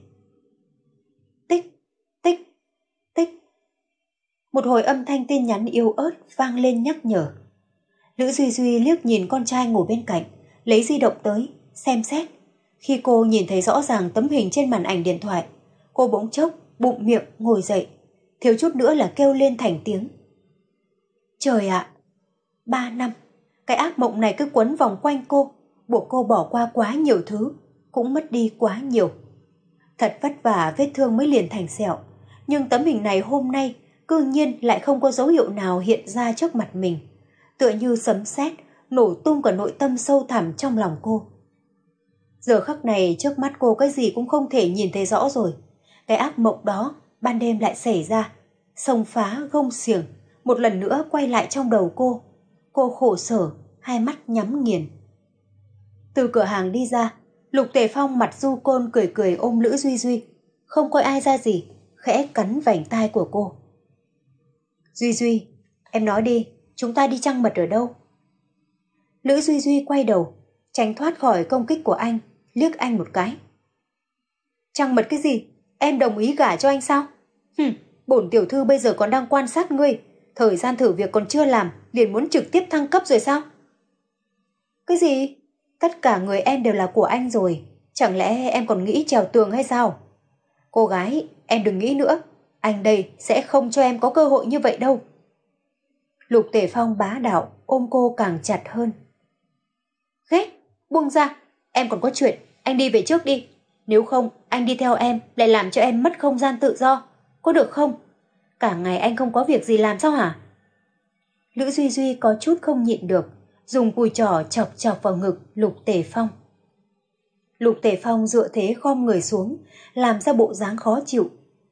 Tích, tích, tích. Một hồi âm thanh tin nhắn yếu ớt vang lên nhắc nhở. Lữ Duy Duy liếc nhìn con trai ngủ bên cạnh, lấy di động tới, xem xét. Khi cô nhìn thấy rõ ràng tấm hình trên màn ảnh điện thoại, cô bỗng chốc, bụng miệng, ngồi dậy, thiếu chút nữa là kêu lên thành tiếng. Trời ạ! Ba năm, cái ác mộng này cứ quấn vòng quanh cô, buộc cô bỏ qua quá nhiều thứ, cũng mất đi quá nhiều. Thật vất vả vết thương mới liền thành sẹo, nhưng tấm hình này hôm nay cư nhiên lại không có dấu hiệu nào hiện ra trước mặt mình, tựa như sấm sét nổ tung cả nội tâm sâu thẳm trong lòng cô. Giờ khắc này trước mắt cô cái gì cũng không thể nhìn thấy rõ rồi. Cái ác mộng đó ban đêm lại xảy ra, xông phá gông xiềng, một lần nữa quay lại trong đầu cô. Cô khổ sở, hai mắt nhắm nghiền. Từ cửa hàng đi ra, Lục Tề Phong mặt du côn cười cười ôm Lữ Duy Duy, không coi ai ra gì, khẽ cắn vành tai của cô. Duy Duy, em nói đi, chúng ta đi trăng mật ở đâu? Lữ Duy Duy quay đầu, tránh thoát khỏi công kích của anh, liếc anh một cái. Trăng mật cái gì? Em đồng ý gả cho anh sao? Hừm, bổn tiểu thư bây giờ còn đang quan sát ngươi, thời gian thử việc còn chưa làm, liền muốn trực tiếp thăng cấp rồi sao? Cái gì? Tất cả người em đều là của anh rồi, chẳng lẽ em còn nghĩ trèo tường hay sao? Cô gái, em đừng nghĩ nữa, anh đây sẽ không cho em có cơ hội như vậy đâu. Lục Tề Phong bá đạo ôm cô càng chặt hơn. Ghét, buông ra, em còn có chuyện, anh đi về trước đi. Nếu không, anh đi theo em lại làm cho em mất không gian tự do, có được không? Cả ngày anh không có việc gì làm sao hả? Lữ Duy Duy có chút không nhịn được, dùng cùi trỏ chọc chọc vào ngực Lục Tề Phong. Lục Tề Phong dựa thế khom người xuống, làm ra bộ dáng khó chịu.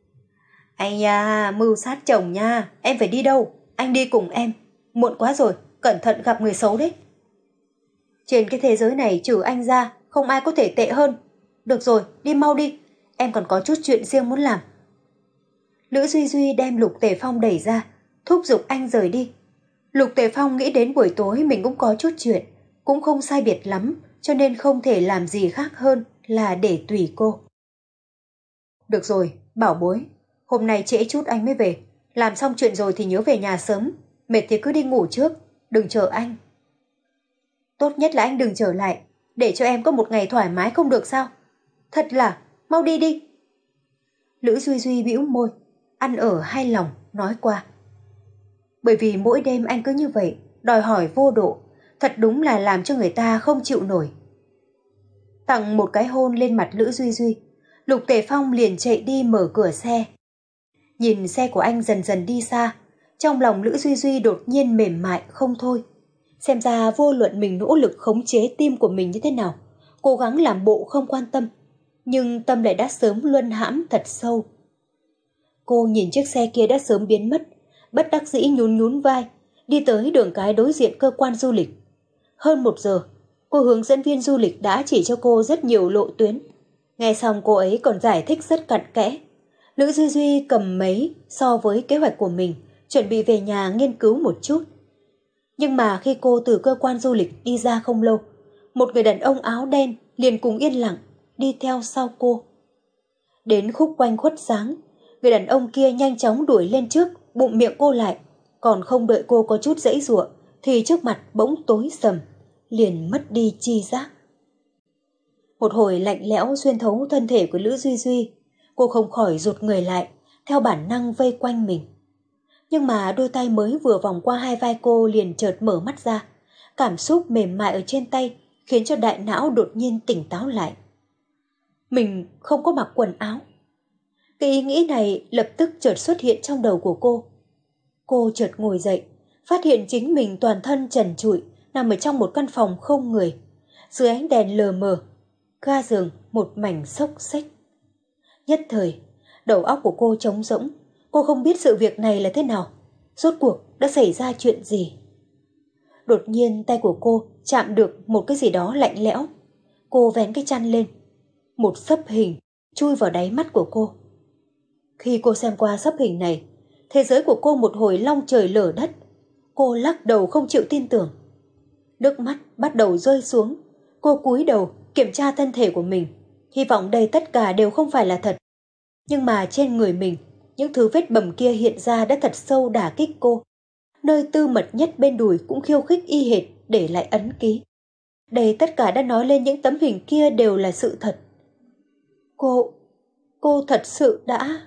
Ây da, mưu sát chồng nha, em phải đi đâu? Anh đi cùng em. Muộn quá rồi, cẩn thận gặp người xấu đấy. Trên cái thế giới này trừ anh ra, không ai có thể tệ hơn. Được rồi, đi mau đi, em còn có chút chuyện riêng muốn làm. Lữ Duy Duy đem Lục Tề Phong đẩy ra, thúc giục anh rời đi. Lục Tề Phong nghĩ đến buổi tối mình cũng có chút chuyện, cũng không sai biệt lắm, cho nên không thể làm gì khác hơn là để tùy cô. Được rồi, bảo bối, hôm nay trễ chút anh mới về, làm xong chuyện rồi thì nhớ về nhà sớm, mệt thì cứ đi ngủ trước, đừng chờ anh. Tốt nhất là anh đừng trở lại, để cho em có một ngày thoải mái không được sao? Thật là, mau đi đi. Lữ Duy Duy bĩu môi, ăn ở hai lòng, nói qua. Bởi vì mỗi đêm anh cứ như vậy, đòi hỏi vô độ, thật đúng là làm cho người ta không chịu nổi. Tặng một cái hôn lên mặt Lữ Duy Duy, Lục Tề Phong liền chạy đi mở cửa xe. Nhìn xe của anh dần dần đi xa, trong lòng Lữ Duy Duy đột nhiên mềm mại không thôi. Xem ra vô luận mình nỗ lực khống chế tim của mình như thế nào, cố gắng làm bộ không quan tâm, nhưng tâm lại đã sớm luân hãm thật sâu. Cô nhìn chiếc xe kia đã sớm biến mất, bất đắc dĩ nhún nhún vai, đi tới đường cái đối diện cơ quan du lịch. Hơn một giờ, cô hướng dẫn viên du lịch đã chỉ cho cô rất nhiều lộ tuyến. Nghe xong cô ấy còn giải thích rất cặn kẽ. Lữ Duy Duy cầm mấy so với kế hoạch của mình, chuẩn bị về nhà nghiên cứu một chút. Nhưng mà khi cô từ cơ quan du lịch đi ra không lâu, một người đàn ông áo đen liền cùng yên lặng đi theo sau cô. Đến khúc quanh khuất sáng, người đàn ông kia nhanh chóng đuổi lên trước, bụng miệng cô lại, còn không đợi cô có chút giãy giụa thì trước mặt bỗng tối sầm, liền mất đi chi giác. Một hồi lạnh lẽo xuyên thấu thân thể của Lữ Duy Duy, cô không khỏi rụt người lại, theo bản năng vây quanh mình. Nhưng mà đôi tay mới vừa vòng qua hai vai cô liền chợt mở mắt ra, cảm xúc mềm mại ở trên tay khiến cho đại não đột nhiên tỉnh táo lại. Mình không có mặc quần áo. Cái ý nghĩ này lập tức chợt xuất hiện trong đầu của cô. Cô chợt ngồi dậy, phát hiện chính mình toàn thân trần trụi, nằm ở trong một căn phòng không người. Dưới ánh đèn lờ mờ, ga giường một mảnh xốc xếch. Nhất thời, Đầu óc của cô trống rỗng, cô không biết sự việc này là thế nào. Rốt cuộc đã xảy ra chuyện gì? Đột nhiên tay của cô chạm được một cái gì đó lạnh lẽo. Cô vén cái chăn lên. Một xấp hình chui vào đáy mắt của cô. Khi cô xem qua xấp hình này, thế giới của cô một hồi long trời lở đất. Cô lắc đầu không chịu tin tưởng. Nước mắt bắt đầu rơi xuống. Cô cúi đầu kiểm tra thân thể của mình, hy vọng đây tất cả đều không phải là thật. Nhưng mà trên người mình, những thứ vết bầm kia hiện ra đã thật sâu đả kích cô. Nơi tư mật nhất bên đùi cũng khiêu khích y hệt để lại ấn ký. Đây tất cả đã nói lên những tấm hình kia đều là sự thật. Cô, cô thật sự đã...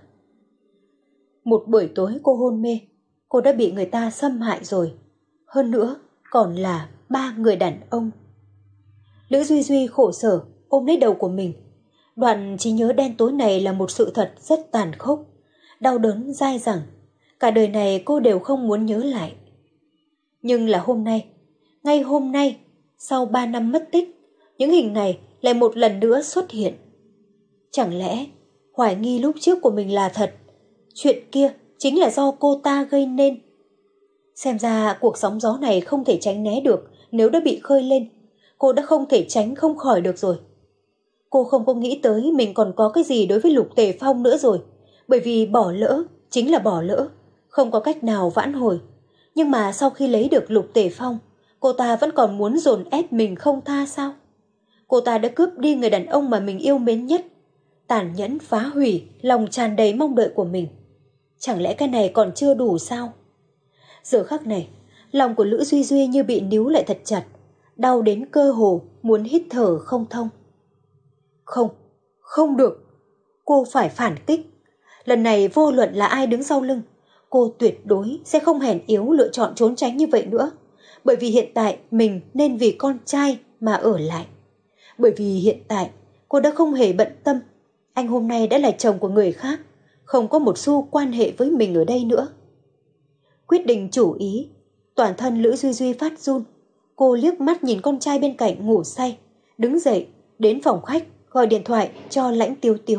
Một buổi tối cô hôn mê, cô đã bị người ta xâm hại rồi. Hơn nữa, còn là ba người đàn ông. Lữ Duy Duy khổ sở, ôm lấy đầu của mình. Đoạn trí nhớ đen tối này là một sự thật rất tàn khốc, đau đớn dai dẳng. Cả đời này cô đều không muốn nhớ lại. Nhưng là hôm nay, ngay hôm nay, sau ba năm mất tích, những hình này lại một lần nữa xuất hiện. Chẳng lẽ hoài nghi lúc trước của mình là thật? Chuyện kia chính là do cô ta gây nên. Xem ra cuộc sóng gió này không thể tránh né được. Nếu đã bị khơi lên, cô đã không thể tránh không khỏi được rồi. Cô không có nghĩ tới mình còn có cái gì đối với Lục Tề Phong nữa rồi. Bởi vì bỏ lỡ chính là bỏ lỡ, không có cách nào vãn hồi. Nhưng mà sau khi lấy được Lục Tề Phong, cô ta vẫn còn muốn dồn ép mình không tha sao? Cô ta đã cướp đi người đàn ông mà mình yêu mến nhất, tàn nhẫn phá hủy lòng tràn đầy mong đợi của mình. Chẳng lẽ cái này còn chưa đủ sao? Giờ khắc này, lòng của Lữ Duy Duy như bị níu lại thật chặt, đau đến cơ hồ muốn hít thở không thông. Không, không được. Cô phải phản kích. Lần này vô luận là ai đứng sau lưng, cô tuyệt đối sẽ không hèn yếu lựa chọn trốn tránh như vậy nữa. Bởi vì hiện tại mình nên vì con trai mà ở lại. Bởi vì hiện tại cô đã không hề bận tâm. Anh hôm nay đã là chồng của người khác, không có một xu quan hệ với mình ở đây nữa. Quyết định chủ ý, toàn thân Lữ Duy Duy phát run. Cô liếc mắt nhìn con trai bên cạnh ngủ say, đứng dậy đến phòng khách gọi điện thoại cho Lãnh Tiếu Tiếu.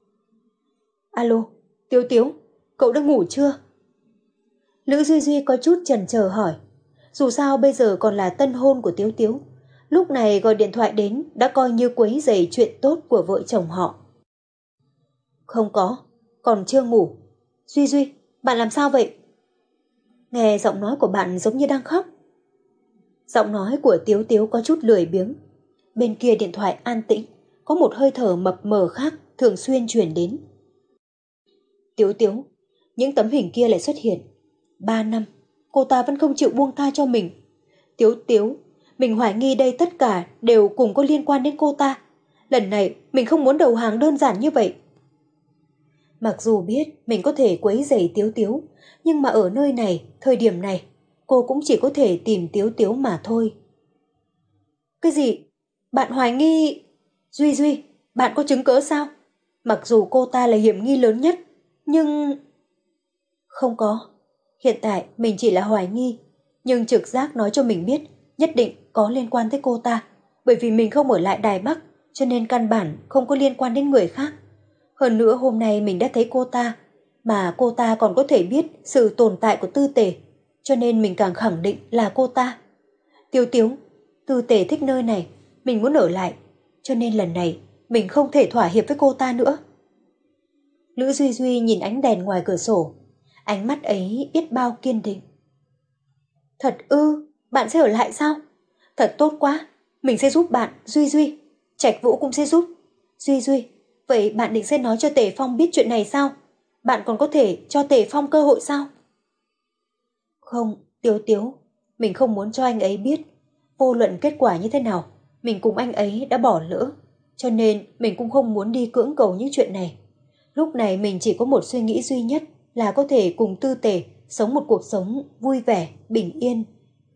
Alo, Tiếu Tiếu, cậu đã ngủ chưa? Lữ Duy Duy có chút chần chờ hỏi. Dù sao bây giờ còn là tân hôn của Tiếu Tiếu, lúc này gọi điện thoại đến đã coi như quấy rầy chuyện tốt của vợ chồng họ. Không có, còn chưa ngủ. Duy Duy, bạn làm sao vậy? Nghe giọng nói của bạn giống như đang khóc. Giọng nói của Tiếu Tiếu có chút lười biếng. Bên kia điện thoại an tĩnh, có một hơi thở mập mờ khác thường xuyên truyền đến. Tiếu Tiếu, những tấm hình kia lại xuất hiện. Ba năm, cô ta vẫn không chịu buông tha cho mình. Tiếu Tiếu, mình hoài nghi đây tất cả đều cùng có liên quan đến cô ta. Lần này mình không muốn đầu hàng đơn giản như vậy. Mặc dù biết mình có thể quấy rầy Tiếu Tiếu, nhưng mà ở nơi này, thời điểm này, cô cũng chỉ có thể tìm Tiếu Tiếu mà thôi. Cái gì? Bạn hoài nghi... Duy Duy, bạn có chứng cớ sao? Mặc dù cô ta là hiểm nghi lớn nhất, nhưng... Không có. Hiện tại mình chỉ là hoài nghi, nhưng trực giác nói cho mình biết nhất định có liên quan tới cô ta. Bởi vì mình không ở lại Đài Bắc, cho nên căn bản không có liên quan đến người khác. Hơn nữa hôm nay mình đã thấy cô ta, mà cô ta còn có thể biết sự tồn tại của Tư Tề, cho nên mình càng khẳng định là cô ta. Tiếu Tiếu, Tư Tề thích nơi này, mình muốn ở lại, cho nên lần này mình không thể thỏa hiệp với cô ta nữa. Lữ Duy Duy nhìn ánh đèn ngoài cửa sổ, ánh mắt ấy biết bao kiên định. Thật ư, bạn sẽ ở lại sao? Thật tốt quá, mình sẽ giúp bạn, Duy Duy. Trạch Vũ cũng sẽ giúp. Duy Duy, vậy bạn định sẽ nói cho Tề Phong biết chuyện này sao? Bạn còn có thể cho Tề Phong cơ hội sao? Không, Tiếu Tiếu, mình không muốn cho anh ấy biết. Vô luận kết quả như thế nào, mình cùng anh ấy đã bỏ lỡ. Cho nên mình cũng không muốn đi cưỡng cầu những chuyện này. Lúc này mình chỉ có một suy nghĩ duy nhất là có thể cùng Tư Tề sống một cuộc sống vui vẻ, bình yên.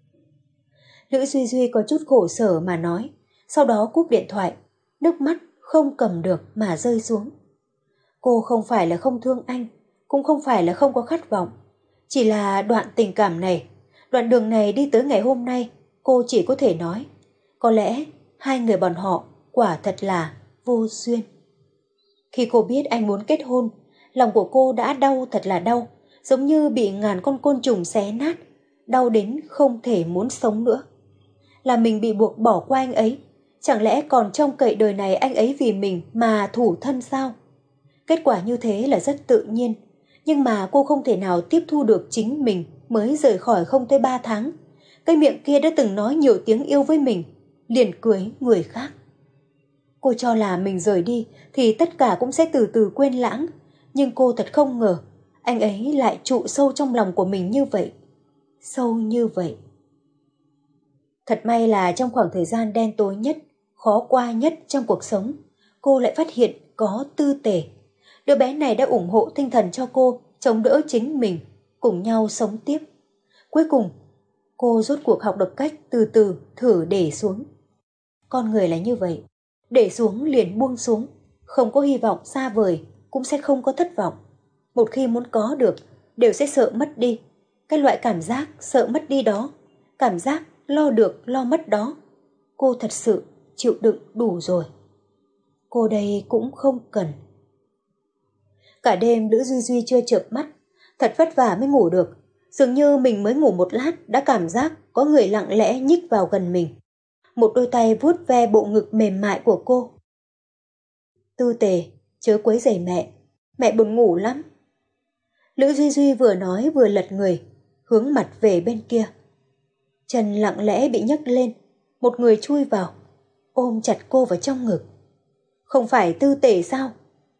Lữ Duy Duy có chút khổ sở mà nói, sau đó cúp điện thoại, nước mắt không cầm được mà rơi xuống. Cô không phải là không thương anh, cũng không phải là không có khát vọng. Chỉ là đoạn tình cảm này, đoạn đường này đi tới ngày hôm nay, cô chỉ có thể nói, có lẽ hai người bọn họ quả thật là vô duyên. Khi cô biết anh muốn kết hôn, Lòng của cô đã đau thật là đau, giống như bị ngàn con côn trùng xé nát, đau đến không thể muốn sống nữa. Là mình bị buộc bỏ qua anh ấy, chẳng lẽ còn trông cậy đời này anh ấy vì mình mà thủ thân sao? Kết quả như thế là rất tự nhiên, nhưng mà cô không thể nào tiếp thu được chính mình mới rời khỏi không tới ba tháng. Cái miệng kia đã từng nói nhiều tiếng yêu với mình, liền cưới người khác. Cô cho là mình rời đi thì tất cả cũng sẽ từ từ quên lãng, nhưng cô thật không ngờ, anh ấy lại trụ sâu trong lòng của mình như vậy. Sâu như vậy. Thật may là trong khoảng thời gian đen tối nhất, khó qua nhất trong cuộc sống, cô lại phát hiện có Tư Tề. Đứa bé này đã ủng hộ tinh thần cho cô, chống đỡ chính mình, cùng nhau sống tiếp. Cuối cùng, cô rốt cuộc học được cách từ từ thử để xuống. Con người là như vậy, để xuống liền buông xuống, không có hy vọng xa vời, cũng sẽ không có thất vọng. Một khi muốn có được, đều sẽ sợ mất đi. Cái loại cảm giác sợ mất đi đó, cảm giác lo được lo mất đó, cô thật sự chịu đựng đủ rồi. Cô đây cũng không cần. Cả đêm Lữ Duy Duy chưa chợp mắt, thật vất vả mới ngủ được. Dường như mình mới ngủ một lát đã cảm giác có người lặng lẽ nhích vào gần mình. Một đôi tay vuốt ve bộ ngực mềm mại của cô. Tư Tề, chớ quấy rầy mẹ, mẹ buồn ngủ lắm. Lữ Duy Duy vừa nói vừa lật người, hướng mặt về bên kia. Chân lặng lẽ bị nhấc lên, một người chui vào, ôm chặt cô vào trong ngực. Không phải Tư Tề sao?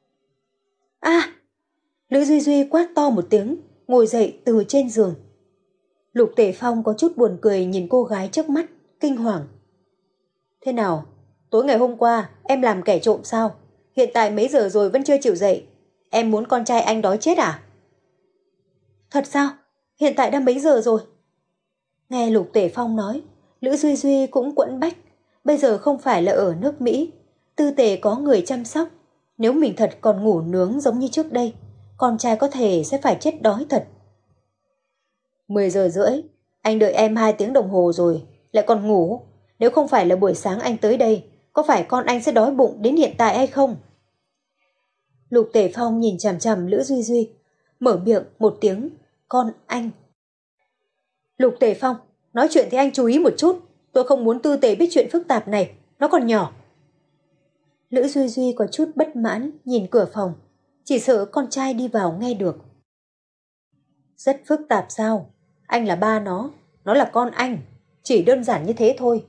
À! Lữ Duy Duy quát to một tiếng, ngồi dậy từ trên giường. Lục Tề Phong có chút buồn cười nhìn cô gái trước mắt, kinh hoàng. Thế nào? Tối ngày hôm qua em làm kẻ trộm sao? Hiện tại mấy giờ rồi vẫn chưa chịu dậy? Em muốn con trai anh đói chết à? Thật sao? Hiện tại đã mấy giờ rồi? Nghe Lục Tề Phong nói, Lữ Duy Duy cũng quẫn bách. Bây giờ không phải là ở nước Mỹ, Tư Tề có người chăm sóc. Nếu mình thật còn ngủ nướng giống như trước đây, con trai có thể sẽ phải chết đói thật. mười giờ rưỡi, anh đợi em hai tiếng đồng hồ rồi, lại còn ngủ. Nếu không phải là buổi sáng anh tới đây, có phải con anh sẽ đói bụng đến hiện tại hay không? Lục Tề Phong nhìn chằm chằm Lữ Duy Duy, mở miệng một tiếng, con anh. Lục Tề Phong, nói chuyện thì anh chú ý một chút, tôi không muốn Tư Tề biết chuyện phức tạp này, nó còn nhỏ. Lữ Duy Duy có chút bất mãn nhìn cửa phòng, chỉ sợ con trai đi vào nghe được. Rất phức tạp sao? Anh là ba nó, nó là con anh, chỉ đơn giản như thế thôi.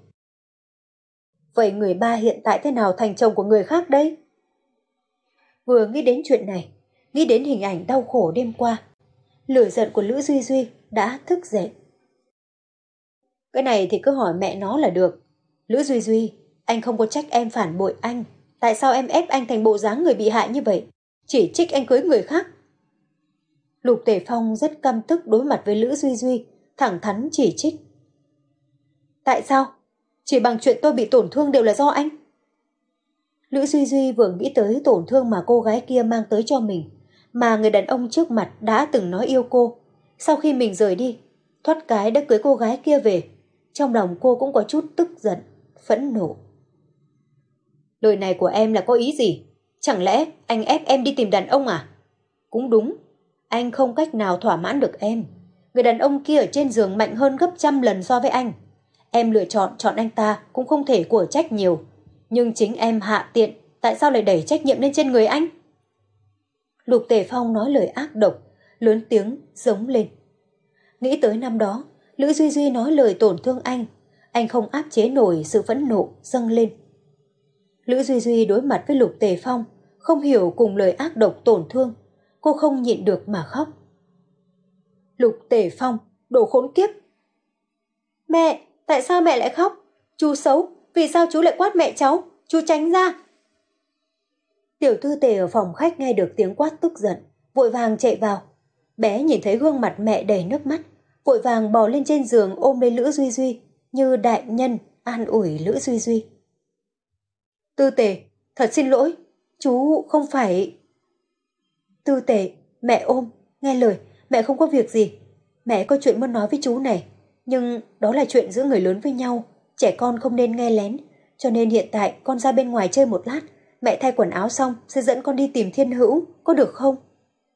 Vậy người ba hiện tại thế nào thành chồng của người khác đấy? Vừa nghĩ đến chuyện này, nghĩ đến hình ảnh đau khổ đêm qua, lửa giận của Lữ Duy Duy đã thức dậy. Cái này thì cứ hỏi mẹ nó là được. Lữ Duy Duy, anh không có trách em phản bội anh. Tại sao em ép anh thành bộ dáng người bị hại như vậy? Chỉ trích anh cưới người khác. Lục Tề Phong rất căm tức đối mặt với Lữ Duy Duy, thẳng thắn chỉ trích. Tại sao? Chỉ bằng chuyện tôi bị tổn thương đều là do anh. Lữ Duy Duy vừa nghĩ tới tổn thương mà cô gái kia mang tới cho mình, mà người đàn ông trước mặt đã từng nói yêu cô. Sau khi mình rời đi, thoát cái đã cưới cô gái kia về. Trong lòng cô cũng có chút tức giận, phẫn nộ. Lời này của em là có ý gì? Chẳng lẽ anh ép em đi tìm đàn ông à? Cũng đúng, anh không cách nào thỏa mãn được em. Người đàn ông kia ở trên giường mạnh hơn gấp trăm lần so với anh. Em lựa chọn chọn anh ta cũng không thể của trách nhiều. Nhưng chính em hạ tiện, tại sao lại đẩy trách nhiệm lên trên người anh? Lục Tề Phong nói lời ác độc, lớn tiếng giống lên. Nghĩ tới năm đó, Lữ Duy Duy nói lời tổn thương anh, anh không áp chế nổi sự phẫn nộ dâng lên. Lữ Duy Duy đối mặt với Lục Tề Phong, không hiểu cùng lời ác độc tổn thương, cô không nhịn được mà khóc. Lục Tề Phong, đồ khốn kiếp! Mẹ, tại sao mẹ lại khóc? Chú xấu, vì sao chú lại quát mẹ cháu? Chú tránh ra! Tiểu Tư Tề ở phòng khách nghe được tiếng quát tức giận, vội vàng chạy vào. Bé nhìn thấy gương mặt mẹ đầy nước mắt, vội vàng bò lên trên giường ôm lấy Lữ Duy Duy, như đại nhân an ủi Lữ Duy Duy. Tư Tề, thật xin lỗi, chú không phải... Tư Tề, mẹ ôm, nghe lời, mẹ không có việc gì. Mẹ có chuyện muốn nói với chú này, nhưng đó là chuyện giữa người lớn với nhau, trẻ con không nên nghe lén. Cho nên hiện tại con ra bên ngoài chơi một lát, mẹ thay quần áo xong sẽ dẫn con đi tìm Thiên Hữu, có được không?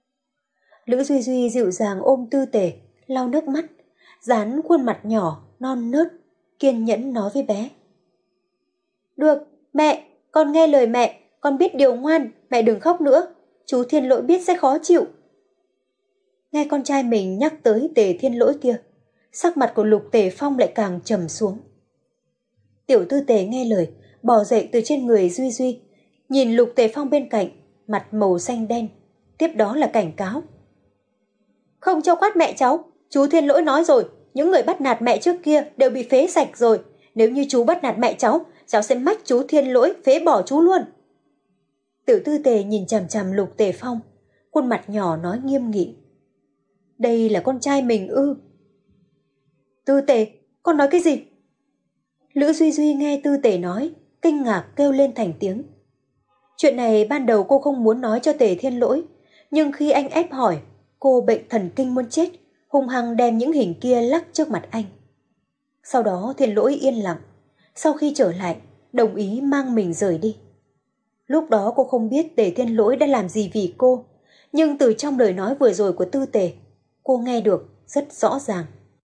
Lữ Duy Duy dịu dàng ôm Tư Tề, lau nước mắt, dán khuôn mặt nhỏ, non nớt, kiên nhẫn nói với bé. Được, mẹ, con nghe lời mẹ, con biết điều ngoan, mẹ đừng khóc nữa, chú Thiên Lỗi biết sẽ khó chịu. Nghe con trai mình nhắc tới Tề Thiên Lỗi kia, sắc mặt của Lục Tề Phong lại càng trầm xuống. Tiểu Tư Tề nghe lời, bò dậy từ trên người Duy Duy, nhìn Lục Tề Phong bên cạnh, mặt màu xanh đen, tiếp đó là cảnh cáo. Không cho quát mẹ cháu, chú Thiên Lỗi nói rồi, những người bắt nạt mẹ trước kia đều bị phế sạch rồi, nếu như chú bắt nạt mẹ cháu, cháu sẽ mách chú Thiên Lỗi phế bỏ chú luôn. Tiểu Tư Tề nhìn chằm chằm Lục Tề Phong, khuôn mặt nhỏ nói nghiêm nghị. Đây là con trai mình ư? Tư Tề, con nói cái gì? Lữ Duy Duy nghe Tư Tề nói, kinh ngạc kêu lên thành tiếng. Chuyện này ban đầu cô không muốn nói cho Tề Thiên Lỗi, nhưng khi anh ép hỏi, cô bệnh thần kinh muốn chết, hung hăng đem những hình kia lắc trước mặt anh. Sau đó Thiên Lỗi yên lặng, sau khi trở lại, đồng ý mang mình rời đi. Lúc đó cô không biết Tề Thiên Lỗi đã làm gì vì cô, nhưng từ trong lời nói vừa rồi của Tư Tề, cô nghe được rất rõ ràng.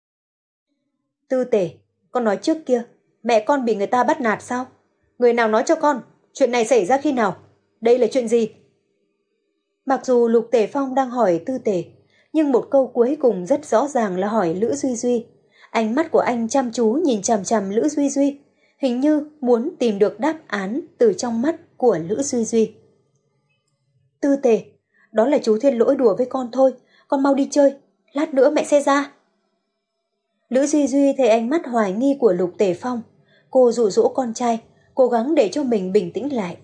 Tư Tề, con nói trước kia, mẹ con bị người ta bắt nạt sao? Người nào nói cho con? Chuyện này xảy ra khi nào? Đây là chuyện gì? Mặc dù Lục Tề Phong đang hỏi Tư Tề, nhưng một câu cuối cùng rất rõ ràng là hỏi Lữ Duy Duy. Ánh mắt của anh chăm chú nhìn chằm chằm Lữ Duy Duy, hình như muốn tìm được đáp án từ trong mắt của Lữ Duy Duy. Tư Tề, đó là chú Thiên Lỗi đùa với con thôi, con mau đi chơi, lát nữa mẹ sẽ ra. Lữ Duy Duy thấy ánh mắt hoài nghi của Lục Tề Phong, cô dụ dỗ con trai, cố gắng để cho mình bình tĩnh lại.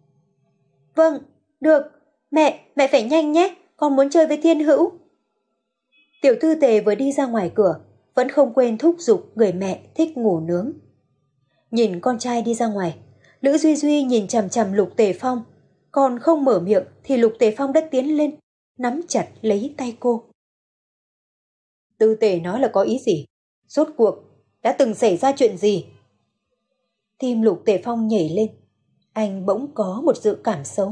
Vâng, được, mẹ, mẹ phải nhanh nhé, con muốn chơi với Thiên Hữu. Tiểu Tư Tề vừa đi ra ngoài cửa, vẫn không quên thúc giục người mẹ thích ngủ nướng. Nhìn con trai đi ra ngoài, Lữ Duy Duy nhìn chằm chằm Lục Tề Phong, còn không mở miệng thì Lục Tề Phong đã tiến lên, nắm chặt lấy tay cô. Tư Tề nói là có ý gì? Rốt cuộc, đã từng xảy ra chuyện gì? Tim Lục Tề Phong nhảy lên, anh bỗng có một dự cảm xấu.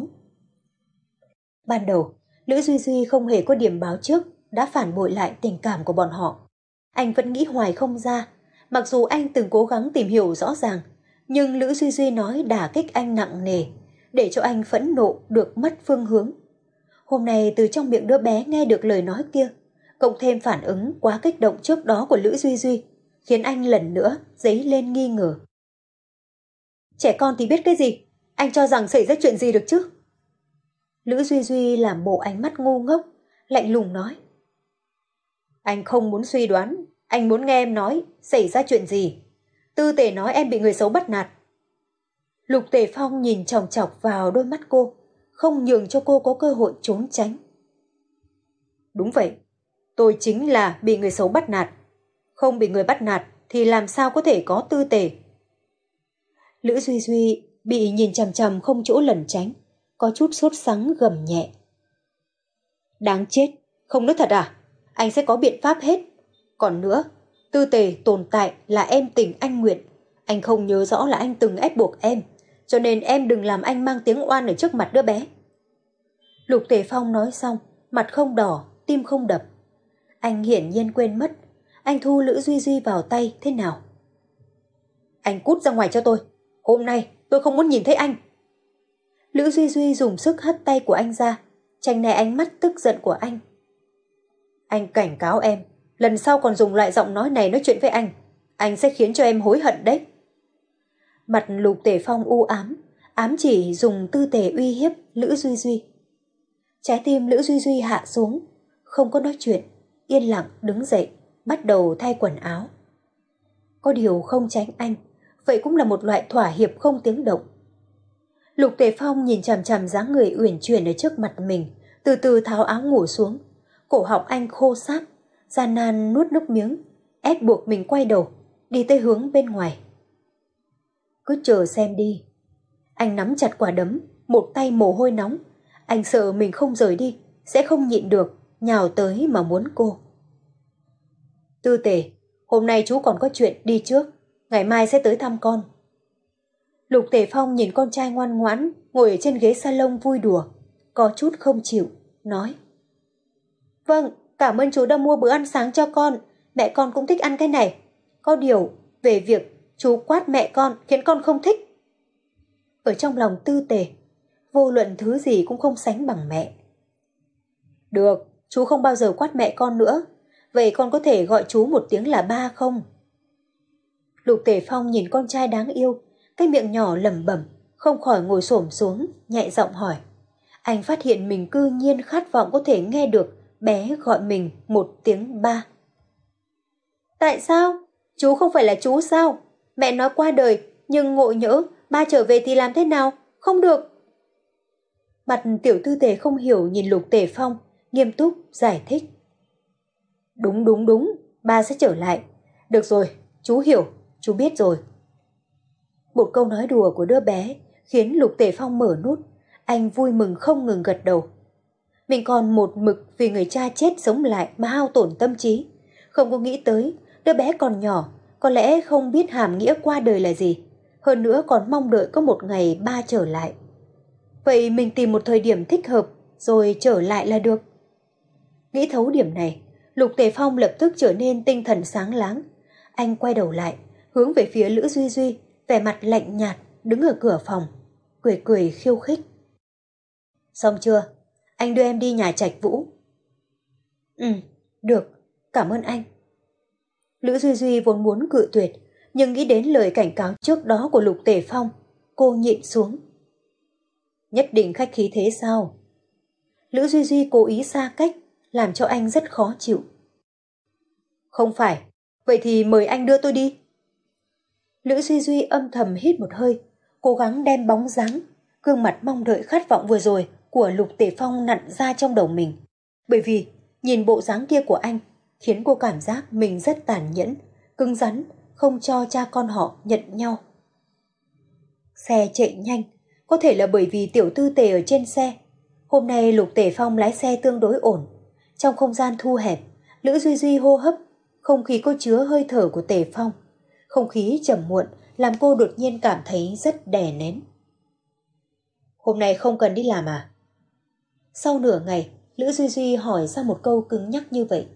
Ban đầu, Lữ Duy Duy không hề có điểm báo trước, đã phản bội lại tình cảm của bọn họ. Anh vẫn nghĩ hoài không ra, mặc dù anh từng cố gắng tìm hiểu rõ ràng, nhưng Lữ Duy Duy nói đả kích anh nặng nề, để cho anh phẫn nộ được mất phương hướng. Hôm nay từ trong miệng đứa bé nghe được lời nói kia, cộng thêm phản ứng quá kích động trước đó của Lữ Duy Duy, khiến anh lần nữa dấy lên nghi ngờ. Trẻ con thì biết cái gì? Anh cho rằng xảy ra chuyện gì được chứ? Lữ Duy Duy làm bộ ánh mắt ngu ngốc, lạnh lùng nói. Anh không muốn suy đoán, anh muốn nghe em nói xảy ra chuyện gì. Tư Tề nói em bị người xấu bắt nạt. Lục Tề Phong nhìn chòng chọc vào đôi mắt cô, không nhường cho cô có cơ hội trốn tránh. Đúng vậy, tôi chính là bị người xấu bắt nạt. Không bị người bắt nạt thì làm sao có thể có Tư Tề. Lữ Duy Duy bị nhìn chằm chằm không chỗ lẩn tránh, có chút sốt sắng gầm nhẹ. Đáng chết, không nói thật à? Anh sẽ có biện pháp hết. Còn nữa, Tư Tề tồn tại là em tình anh nguyện. Anh không nhớ rõ là anh từng ép buộc em, cho nên em đừng làm anh mang tiếng oan ở trước mặt đứa bé. Lục Tề Phong nói xong, mặt không đỏ, tim không đập. Anh hiển nhiên quên mất, anh thu Lữ Duy Duy vào tay thế nào. Anh cút ra ngoài cho tôi, hôm nay tôi không muốn nhìn thấy anh. Lữ Duy Duy dùng sức hất tay của anh ra, tránh né ánh mắt tức giận của anh. Anh cảnh cáo em, lần sau còn dùng loại giọng nói này nói chuyện với anh, anh sẽ khiến cho em hối hận đấy. Mặt Lục Tề Phong u ám, ám chỉ dùng Tư Tề uy hiếp Lữ Duy Duy. Trái tim Lữ Duy Duy hạ xuống, không có nói chuyện, yên lặng đứng dậy, bắt đầu thay quần áo. Có điều không tránh anh, vậy cũng là một loại thỏa hiệp không tiếng động. Lục Tề Phong nhìn chằm chằm dáng người uyển chuyển ở trước mặt mình, từ từ tháo áo ngủ xuống. Cổ họng anh khô sáp, gian nan nuốt nước miếng, ép buộc mình quay đầu, đi tới hướng bên ngoài. Cứ chờ xem đi. Anh nắm chặt quả đấm, một tay mồ hôi nóng. Anh sợ mình không rời đi, sẽ không nhịn được, nhào tới mà muốn cô. Tư Tề, hôm nay chú còn có chuyện đi trước, ngày mai sẽ tới thăm con. Lục Tề Phong nhìn con trai ngoan ngoãn, ngồi ở trên ghế salon vui đùa, có chút không chịu, nói. Vâng, cảm ơn chú đã mua bữa ăn sáng cho con. Mẹ con cũng thích ăn cái này. Có điều, về việc chú quát mẹ con khiến con không thích. Ở trong lòng Tư Tề, vô luận thứ gì cũng không sánh bằng mẹ. Được, chú không bao giờ quát mẹ con nữa. Vậy con có thể gọi chú một tiếng là ba không? Lục Tề Phong nhìn con trai đáng yêu, cái miệng nhỏ lẩm bẩm, không khỏi ngồi xổm xuống, nhẹ giọng hỏi. Anh phát hiện mình cư nhiên khát vọng có thể nghe được bé gọi mình một tiếng ba. Tại sao? Chú không phải là chú sao? Mẹ nói qua đời, nhưng ngộ nhỡ ba trở về thì làm thế nào? Không được. Mặt Tiểu Tư Tề không hiểu nhìn Lục Tề Phong, nghiêm túc giải thích. Đúng đúng đúng, ba sẽ trở lại. Được rồi, chú hiểu, chú biết rồi. Một câu nói đùa của đứa bé khiến Lục Tề Phong mở nút. Anh vui mừng không ngừng gật đầu. Mình còn một mực vì người cha chết sống lại mà hao tổn tâm trí. Không có nghĩ tới, đứa bé còn nhỏ, có lẽ không biết hàm nghĩa qua đời là gì. Hơn nữa còn mong đợi có một ngày ba trở lại. Vậy mình tìm một thời điểm thích hợp rồi trở lại là được. Nghĩ thấu điểm này, Lục Tề Phong lập tức trở nên tinh thần sáng láng. Anh quay đầu lại, hướng về phía Lữ Duy Duy, vẻ mặt lạnh nhạt, đứng ở cửa phòng, cười cười khiêu khích. Xong chưa? Anh đưa em đi nhà Trạch Vũ. Ừ, được, cảm ơn anh. Lữ Duy Duy vốn muốn cự tuyệt, nhưng nghĩ đến lời cảnh cáo trước đó của Lục Tề Phong, cô nhịn xuống. Nhất định khách khí thế sao? Lữ Duy Duy cố ý xa cách, làm cho anh rất khó chịu. Không phải, vậy thì mời anh đưa tôi đi. Lữ Duy Duy âm thầm hít một hơi, cố gắng đem bóng dáng, gương mặt mong đợi khát vọng vừa rồi của Lục Tề Phong nặn ra trong đầu mình. Bởi vì nhìn bộ dáng kia của anh khiến cô cảm giác mình rất tàn nhẫn, cứng rắn, không cho cha con họ nhận nhau. Xe chạy nhanh, có thể là bởi vì Tiểu Tư Tề ở trên xe. Hôm nay Lục Tề Phong lái xe tương đối ổn. Trong không gian thu hẹp, Lữ Duy Duy hô hấp, không khí có chứa hơi thở của Tề Phong. Không khí trầm muộn làm cô đột nhiên cảm thấy rất đè nén. Hôm nay không cần đi làm à? Sau nửa ngày, Lữ Duy Duy hỏi ra một câu cứng nhắc như vậy.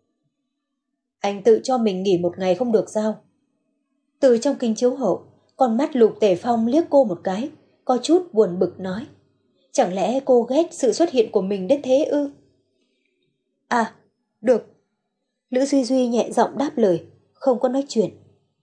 Anh tự cho mình nghỉ một ngày không được sao? Từ trong kính chiếu hậu, con mắt Lục Tề Phong liếc cô một cái, có chút buồn bực nói. Chẳng lẽ cô ghét sự xuất hiện của mình đến thế ư? À, được. Lữ Duy Duy nhẹ giọng đáp lời, không có nói chuyện.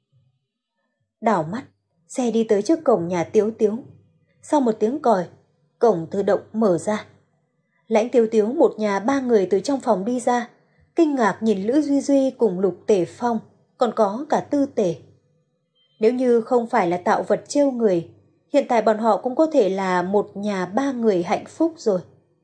Đảo mắt, xe đi tới trước cổng nhà Tiếu Tiếu. Sau một tiếng còi, cổng tự động mở ra. Lãnh Tiếu Tiếu một nhà ba người từ trong phòng đi ra, kinh ngạc nhìn Lữ Duy Duy cùng Lục Tề Phong, còn có cả Tư Tề. Nếu như không phải là tạo vật trêu người, hiện tại bọn họ cũng có thể là một nhà ba người hạnh phúc rồi.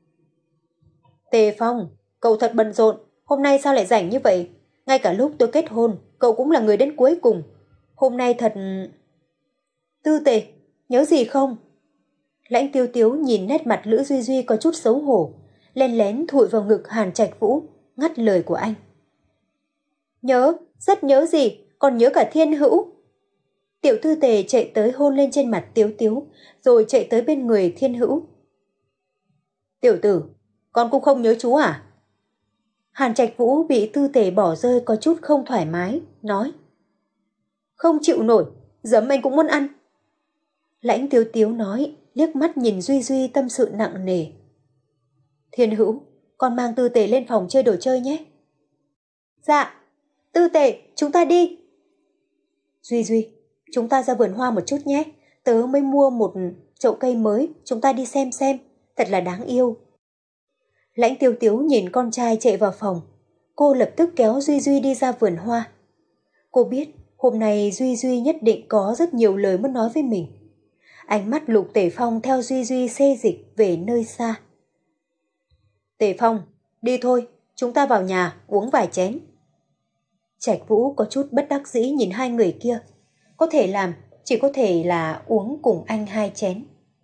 Tề Phong, cậu thật bận rộn, hôm nay sao lại rảnh như vậy? Ngay cả lúc tôi kết hôn, cậu cũng là người đến cuối cùng. Hôm nay thật... Tư Tề, nhớ gì không? Lãnh Tiếu Tiếu nhìn nét mặt Lữ Duy Duy có chút xấu hổ, len lén thụi vào ngực Hàn Trạch Vũ, ngắt lời của anh. Nhớ, rất nhớ gì, còn nhớ cả Thiên Hữu. Tiểu Tư Tề chạy tới hôn lên trên mặt Tiếu Tiếu, rồi chạy tới bên người Thiên Hữu. Tiểu tử, con cũng không nhớ chú à? Hàn Trạch Vũ bị Tư Tề bỏ rơi có chút không thoải mái, nói. Không chịu nổi, giấm anh cũng muốn ăn. Lãnh Tiếu Tiếu nói, liếc mắt nhìn Duy Duy tâm sự nặng nề. Thiên Hữu, con mang Tư Tề lên phòng chơi đồ chơi nhé. Dạ, Tư Tề, chúng ta đi. Duy Duy, chúng ta ra vườn hoa một chút nhé. Tớ mới mua một chậu cây mới, chúng ta đi xem xem, thật là đáng yêu. Lãnh Tiếu Tiếu nhìn con trai chạy vào phòng, cô lập tức kéo Duy Duy đi ra vườn hoa. Cô biết hôm nay Duy Duy nhất định có rất nhiều lời muốn nói với mình. Ánh mắt Lục Tề Phong theo Duy Duy xê dịch về nơi xa. Tề Phong, đi thôi, chúng ta vào nhà uống vài chén. Trạch Vũ có chút bất đắc dĩ nhìn hai người kia. Có thể làm, chỉ có thể là uống cùng anh hai chén.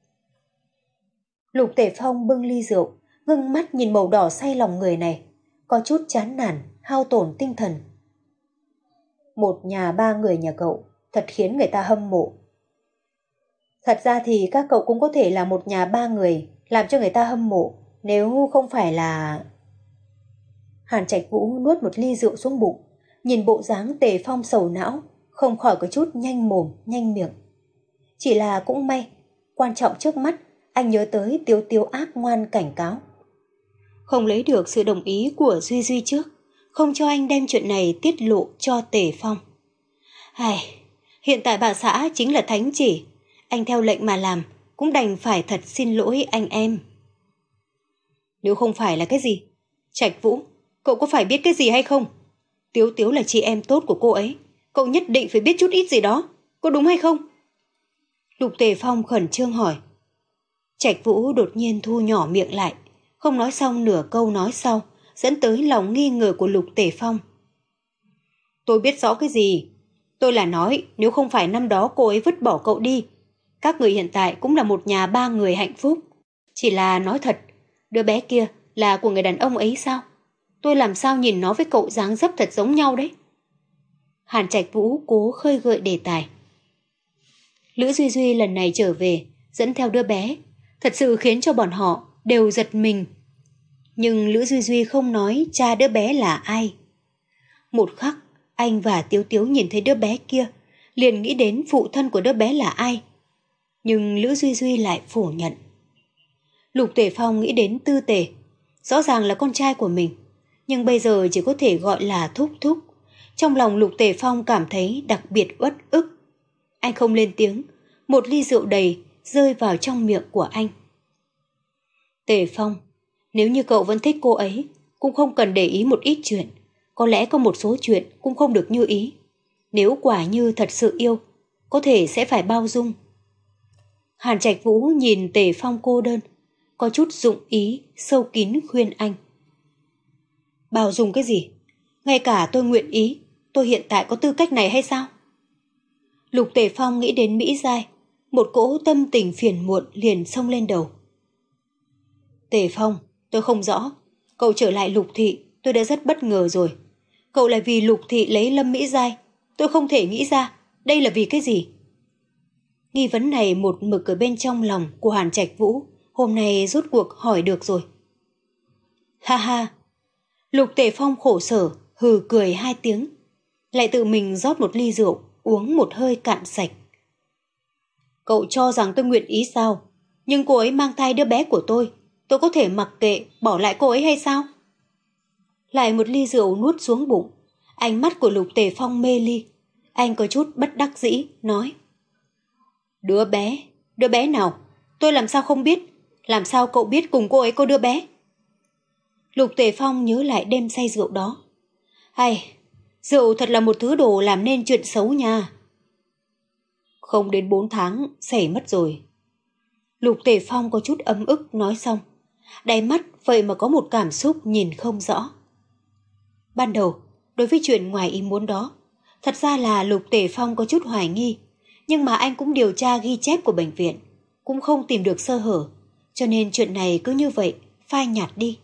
Lục Tề Phong bưng ly rượu, ngưng mắt nhìn màu đỏ say lòng người này, có chút chán nản, hao tổn tinh thần. Một nhà ba người nhà cậu, thật khiến người ta hâm mộ. Thật ra thì các cậu cũng có thể là một nhà ba người, làm cho người ta hâm mộ, nếu không phải là... Hàn Trạch Vũ nuốt một ly rượu xuống bụng, nhìn bộ dáng Tề Phong sầu não, không khỏi có chút nhanh mồm, nhanh miệng. Chỉ là cũng may, quan trọng trước mắt, anh nhớ tới Tiếu Tiếu ác ngoan cảnh cáo. Không lấy được sự đồng ý của Duy Duy trước, không cho anh đem chuyện này tiết lộ cho Tề Phong. Ai, hiện tại bà xã chính là thánh chỉ, anh theo lệnh mà làm, cũng đành phải thật xin lỗi anh em. Nếu không phải là cái gì? Trạch Vũ, cậu có phải biết cái gì hay không? Tiếu Tiếu là chị em tốt của cô ấy, cậu nhất định phải biết chút ít gì đó, có đúng hay không? Lục Tề Phong khẩn trương hỏi. Trạch Vũ đột nhiên thu nhỏ miệng lại, không nói xong nửa câu nói sau, dẫn tới lòng nghi ngờ của Lục Tề Phong. Tôi biết rõ cái gì? Tôi là nói nếu không phải năm đó cô ấy vứt bỏ cậu đi, các người hiện tại cũng là một nhà ba người hạnh phúc. Chỉ là nói thật, đứa bé kia là của người đàn ông ấy sao? Tôi làm sao nhìn nó với cậu dáng dấp thật giống nhau đấy? Hàn Trạch Vũ cố khơi gợi đề tài. Lữ Duy Duy lần này trở về, dẫn theo đứa bé, thật sự khiến cho bọn họ đều giật mình. Nhưng Lữ Duy Duy không nói cha đứa bé là ai. Một khắc, anh và Tiếu Tiếu nhìn thấy đứa bé kia, liền nghĩ đến phụ thân của đứa bé là ai. Nhưng Lữ Duy Duy lại phủ nhận. Lục Tề Phong nghĩ đến Tư Tề, rõ ràng là con trai của mình, nhưng bây giờ chỉ có thể gọi là thúc thúc. Trong lòng Lục Tề Phong cảm thấy đặc biệt uất ức. Anh không lên tiếng, một ly rượu đầy rơi vào trong miệng của anh. Tề Phong, nếu như cậu vẫn thích cô ấy, cũng không cần để ý một ít chuyện. Có lẽ có một số chuyện cũng không được như ý. Nếu quả như thật sự yêu, có thể sẽ phải bao dung. Hàn Trạch Vũ nhìn Tề Phong cô đơn, có chút dụng ý, sâu kín khuyên anh. Bao dung cái gì? Ngay cả tôi nguyện ý, tôi hiện tại có tư cách này hay sao? Lục Tề Phong nghĩ đến Mỹ Giai, một cỗ tâm tình phiền muộn liền xông lên đầu. Tề Phong, tôi không rõ, cậu trở lại Lục Thị, tôi đã rất bất ngờ rồi. Cậu lại vì Lục Thị lấy Lâm Mỹ Giai, tôi không thể nghĩ ra, đây là vì cái gì? Nghi vấn này một mực ở bên trong lòng của Hàn Trạch Vũ, hôm nay rốt cuộc hỏi được rồi. Ha ha, Lục Tề Phong khổ sở, hừ cười hai tiếng, lại tự mình rót một ly rượu, uống một hơi cạn sạch. Cậu cho rằng tôi nguyện ý sao? Nhưng cô ấy mang thai đứa bé của tôi, tôi có thể mặc kệ, bỏ lại cô ấy hay sao? Lại một ly rượu nuốt xuống bụng, ánh mắt của Lục Tề Phong mê ly. Anh có chút bất đắc dĩ, nói. Đứa bé, đứa bé nào? Tôi làm sao không biết? Làm sao cậu biết cùng cô ấy có đứa bé? Lục Tề Phong nhớ lại đêm say rượu đó. Hay, rượu thật là một thứ đồ làm nên chuyện xấu nha. Không đến bốn tháng, xảy mất rồi. Lục Tề Phong có chút ấm ức nói xong. Đáy mắt vậy mà có một cảm xúc nhìn không rõ. Ban đầu, đối với chuyện ngoài ý muốn đó, thật ra là Lục Tề Phong có chút hoài nghi, nhưng mà anh cũng điều tra ghi chép của bệnh viện, cũng không tìm được sơ hở, cho nên chuyện này cứ như vậy, phai nhạt đi.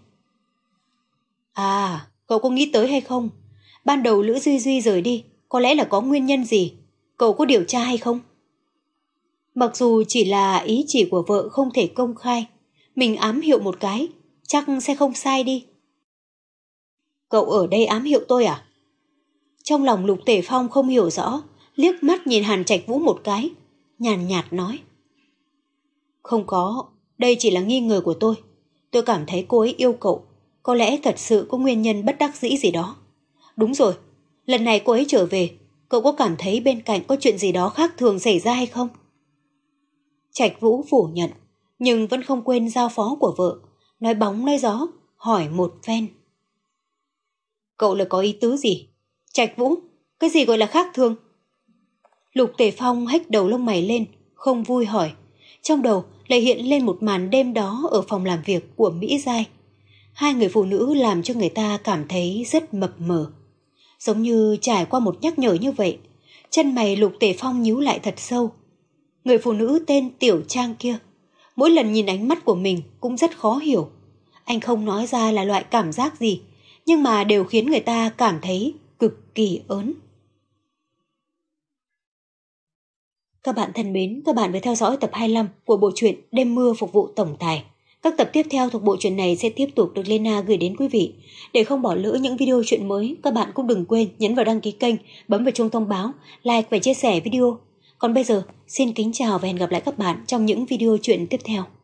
À, cậu có nghĩ tới hay không? Ban đầu Lữ Duy Duy rời đi, có lẽ là có nguyên nhân gì? Cậu có điều tra hay không? Mặc dù chỉ là ý chỉ của vợ không thể công khai, mình ám hiệu một cái, chắc sẽ không sai đi. Cậu ở đây ám hiệu tôi à? Trong lòng Lục Tề Phong không hiểu rõ, liếc mắt nhìn Hàn Trạch Vũ một cái, nhàn nhạt nói. Không có, đây chỉ là nghi ngờ của tôi. Tôi cảm thấy cô ấy yêu cậu, có lẽ thật sự có nguyên nhân bất đắc dĩ gì đó. Đúng rồi, lần này cô ấy trở về, cậu có cảm thấy bên cạnh có chuyện gì đó khác thường xảy ra hay không? Trạch Vũ phủ nhận, nhưng vẫn không quên giao phó của vợ, nói bóng nói gió, hỏi một phen. Cậu là có ý tứ gì? Trạch Vũ, cái gì gọi là khác thường? Lục Tề Phong hếch đầu lông mày lên, không vui hỏi. Trong đầu lại hiện lên một màn đêm đó ở phòng làm việc của Mỹ Giai. Hai người phụ nữ làm cho người ta cảm thấy rất mập mờ. Giống như trải qua một nhắc nhở như vậy, chân mày Lục Tề Phong nhíu lại thật sâu. Người phụ nữ tên Tiểu Trang kia, mỗi lần nhìn ánh mắt của mình cũng rất khó hiểu. Anh không nói ra là loại cảm giác gì, nhưng mà đều khiến người ta cảm thấy cực kỳ ớn. Các bạn thân mến, các bạn vừa theo dõi tập hai mươi lăm của bộ truyện Đêm mưa phục vụ tổng tài. Các tập tiếp theo thuộc bộ truyện này sẽ tiếp tục được Lena gửi đến quý vị. Để không bỏ lỡ những video truyện mới, các bạn cũng đừng quên nhấn vào đăng ký kênh, bấm vào chuông thông báo, like và chia sẻ video. Còn bây giờ, xin kính chào và hẹn gặp lại các bạn trong những video truyện tiếp theo.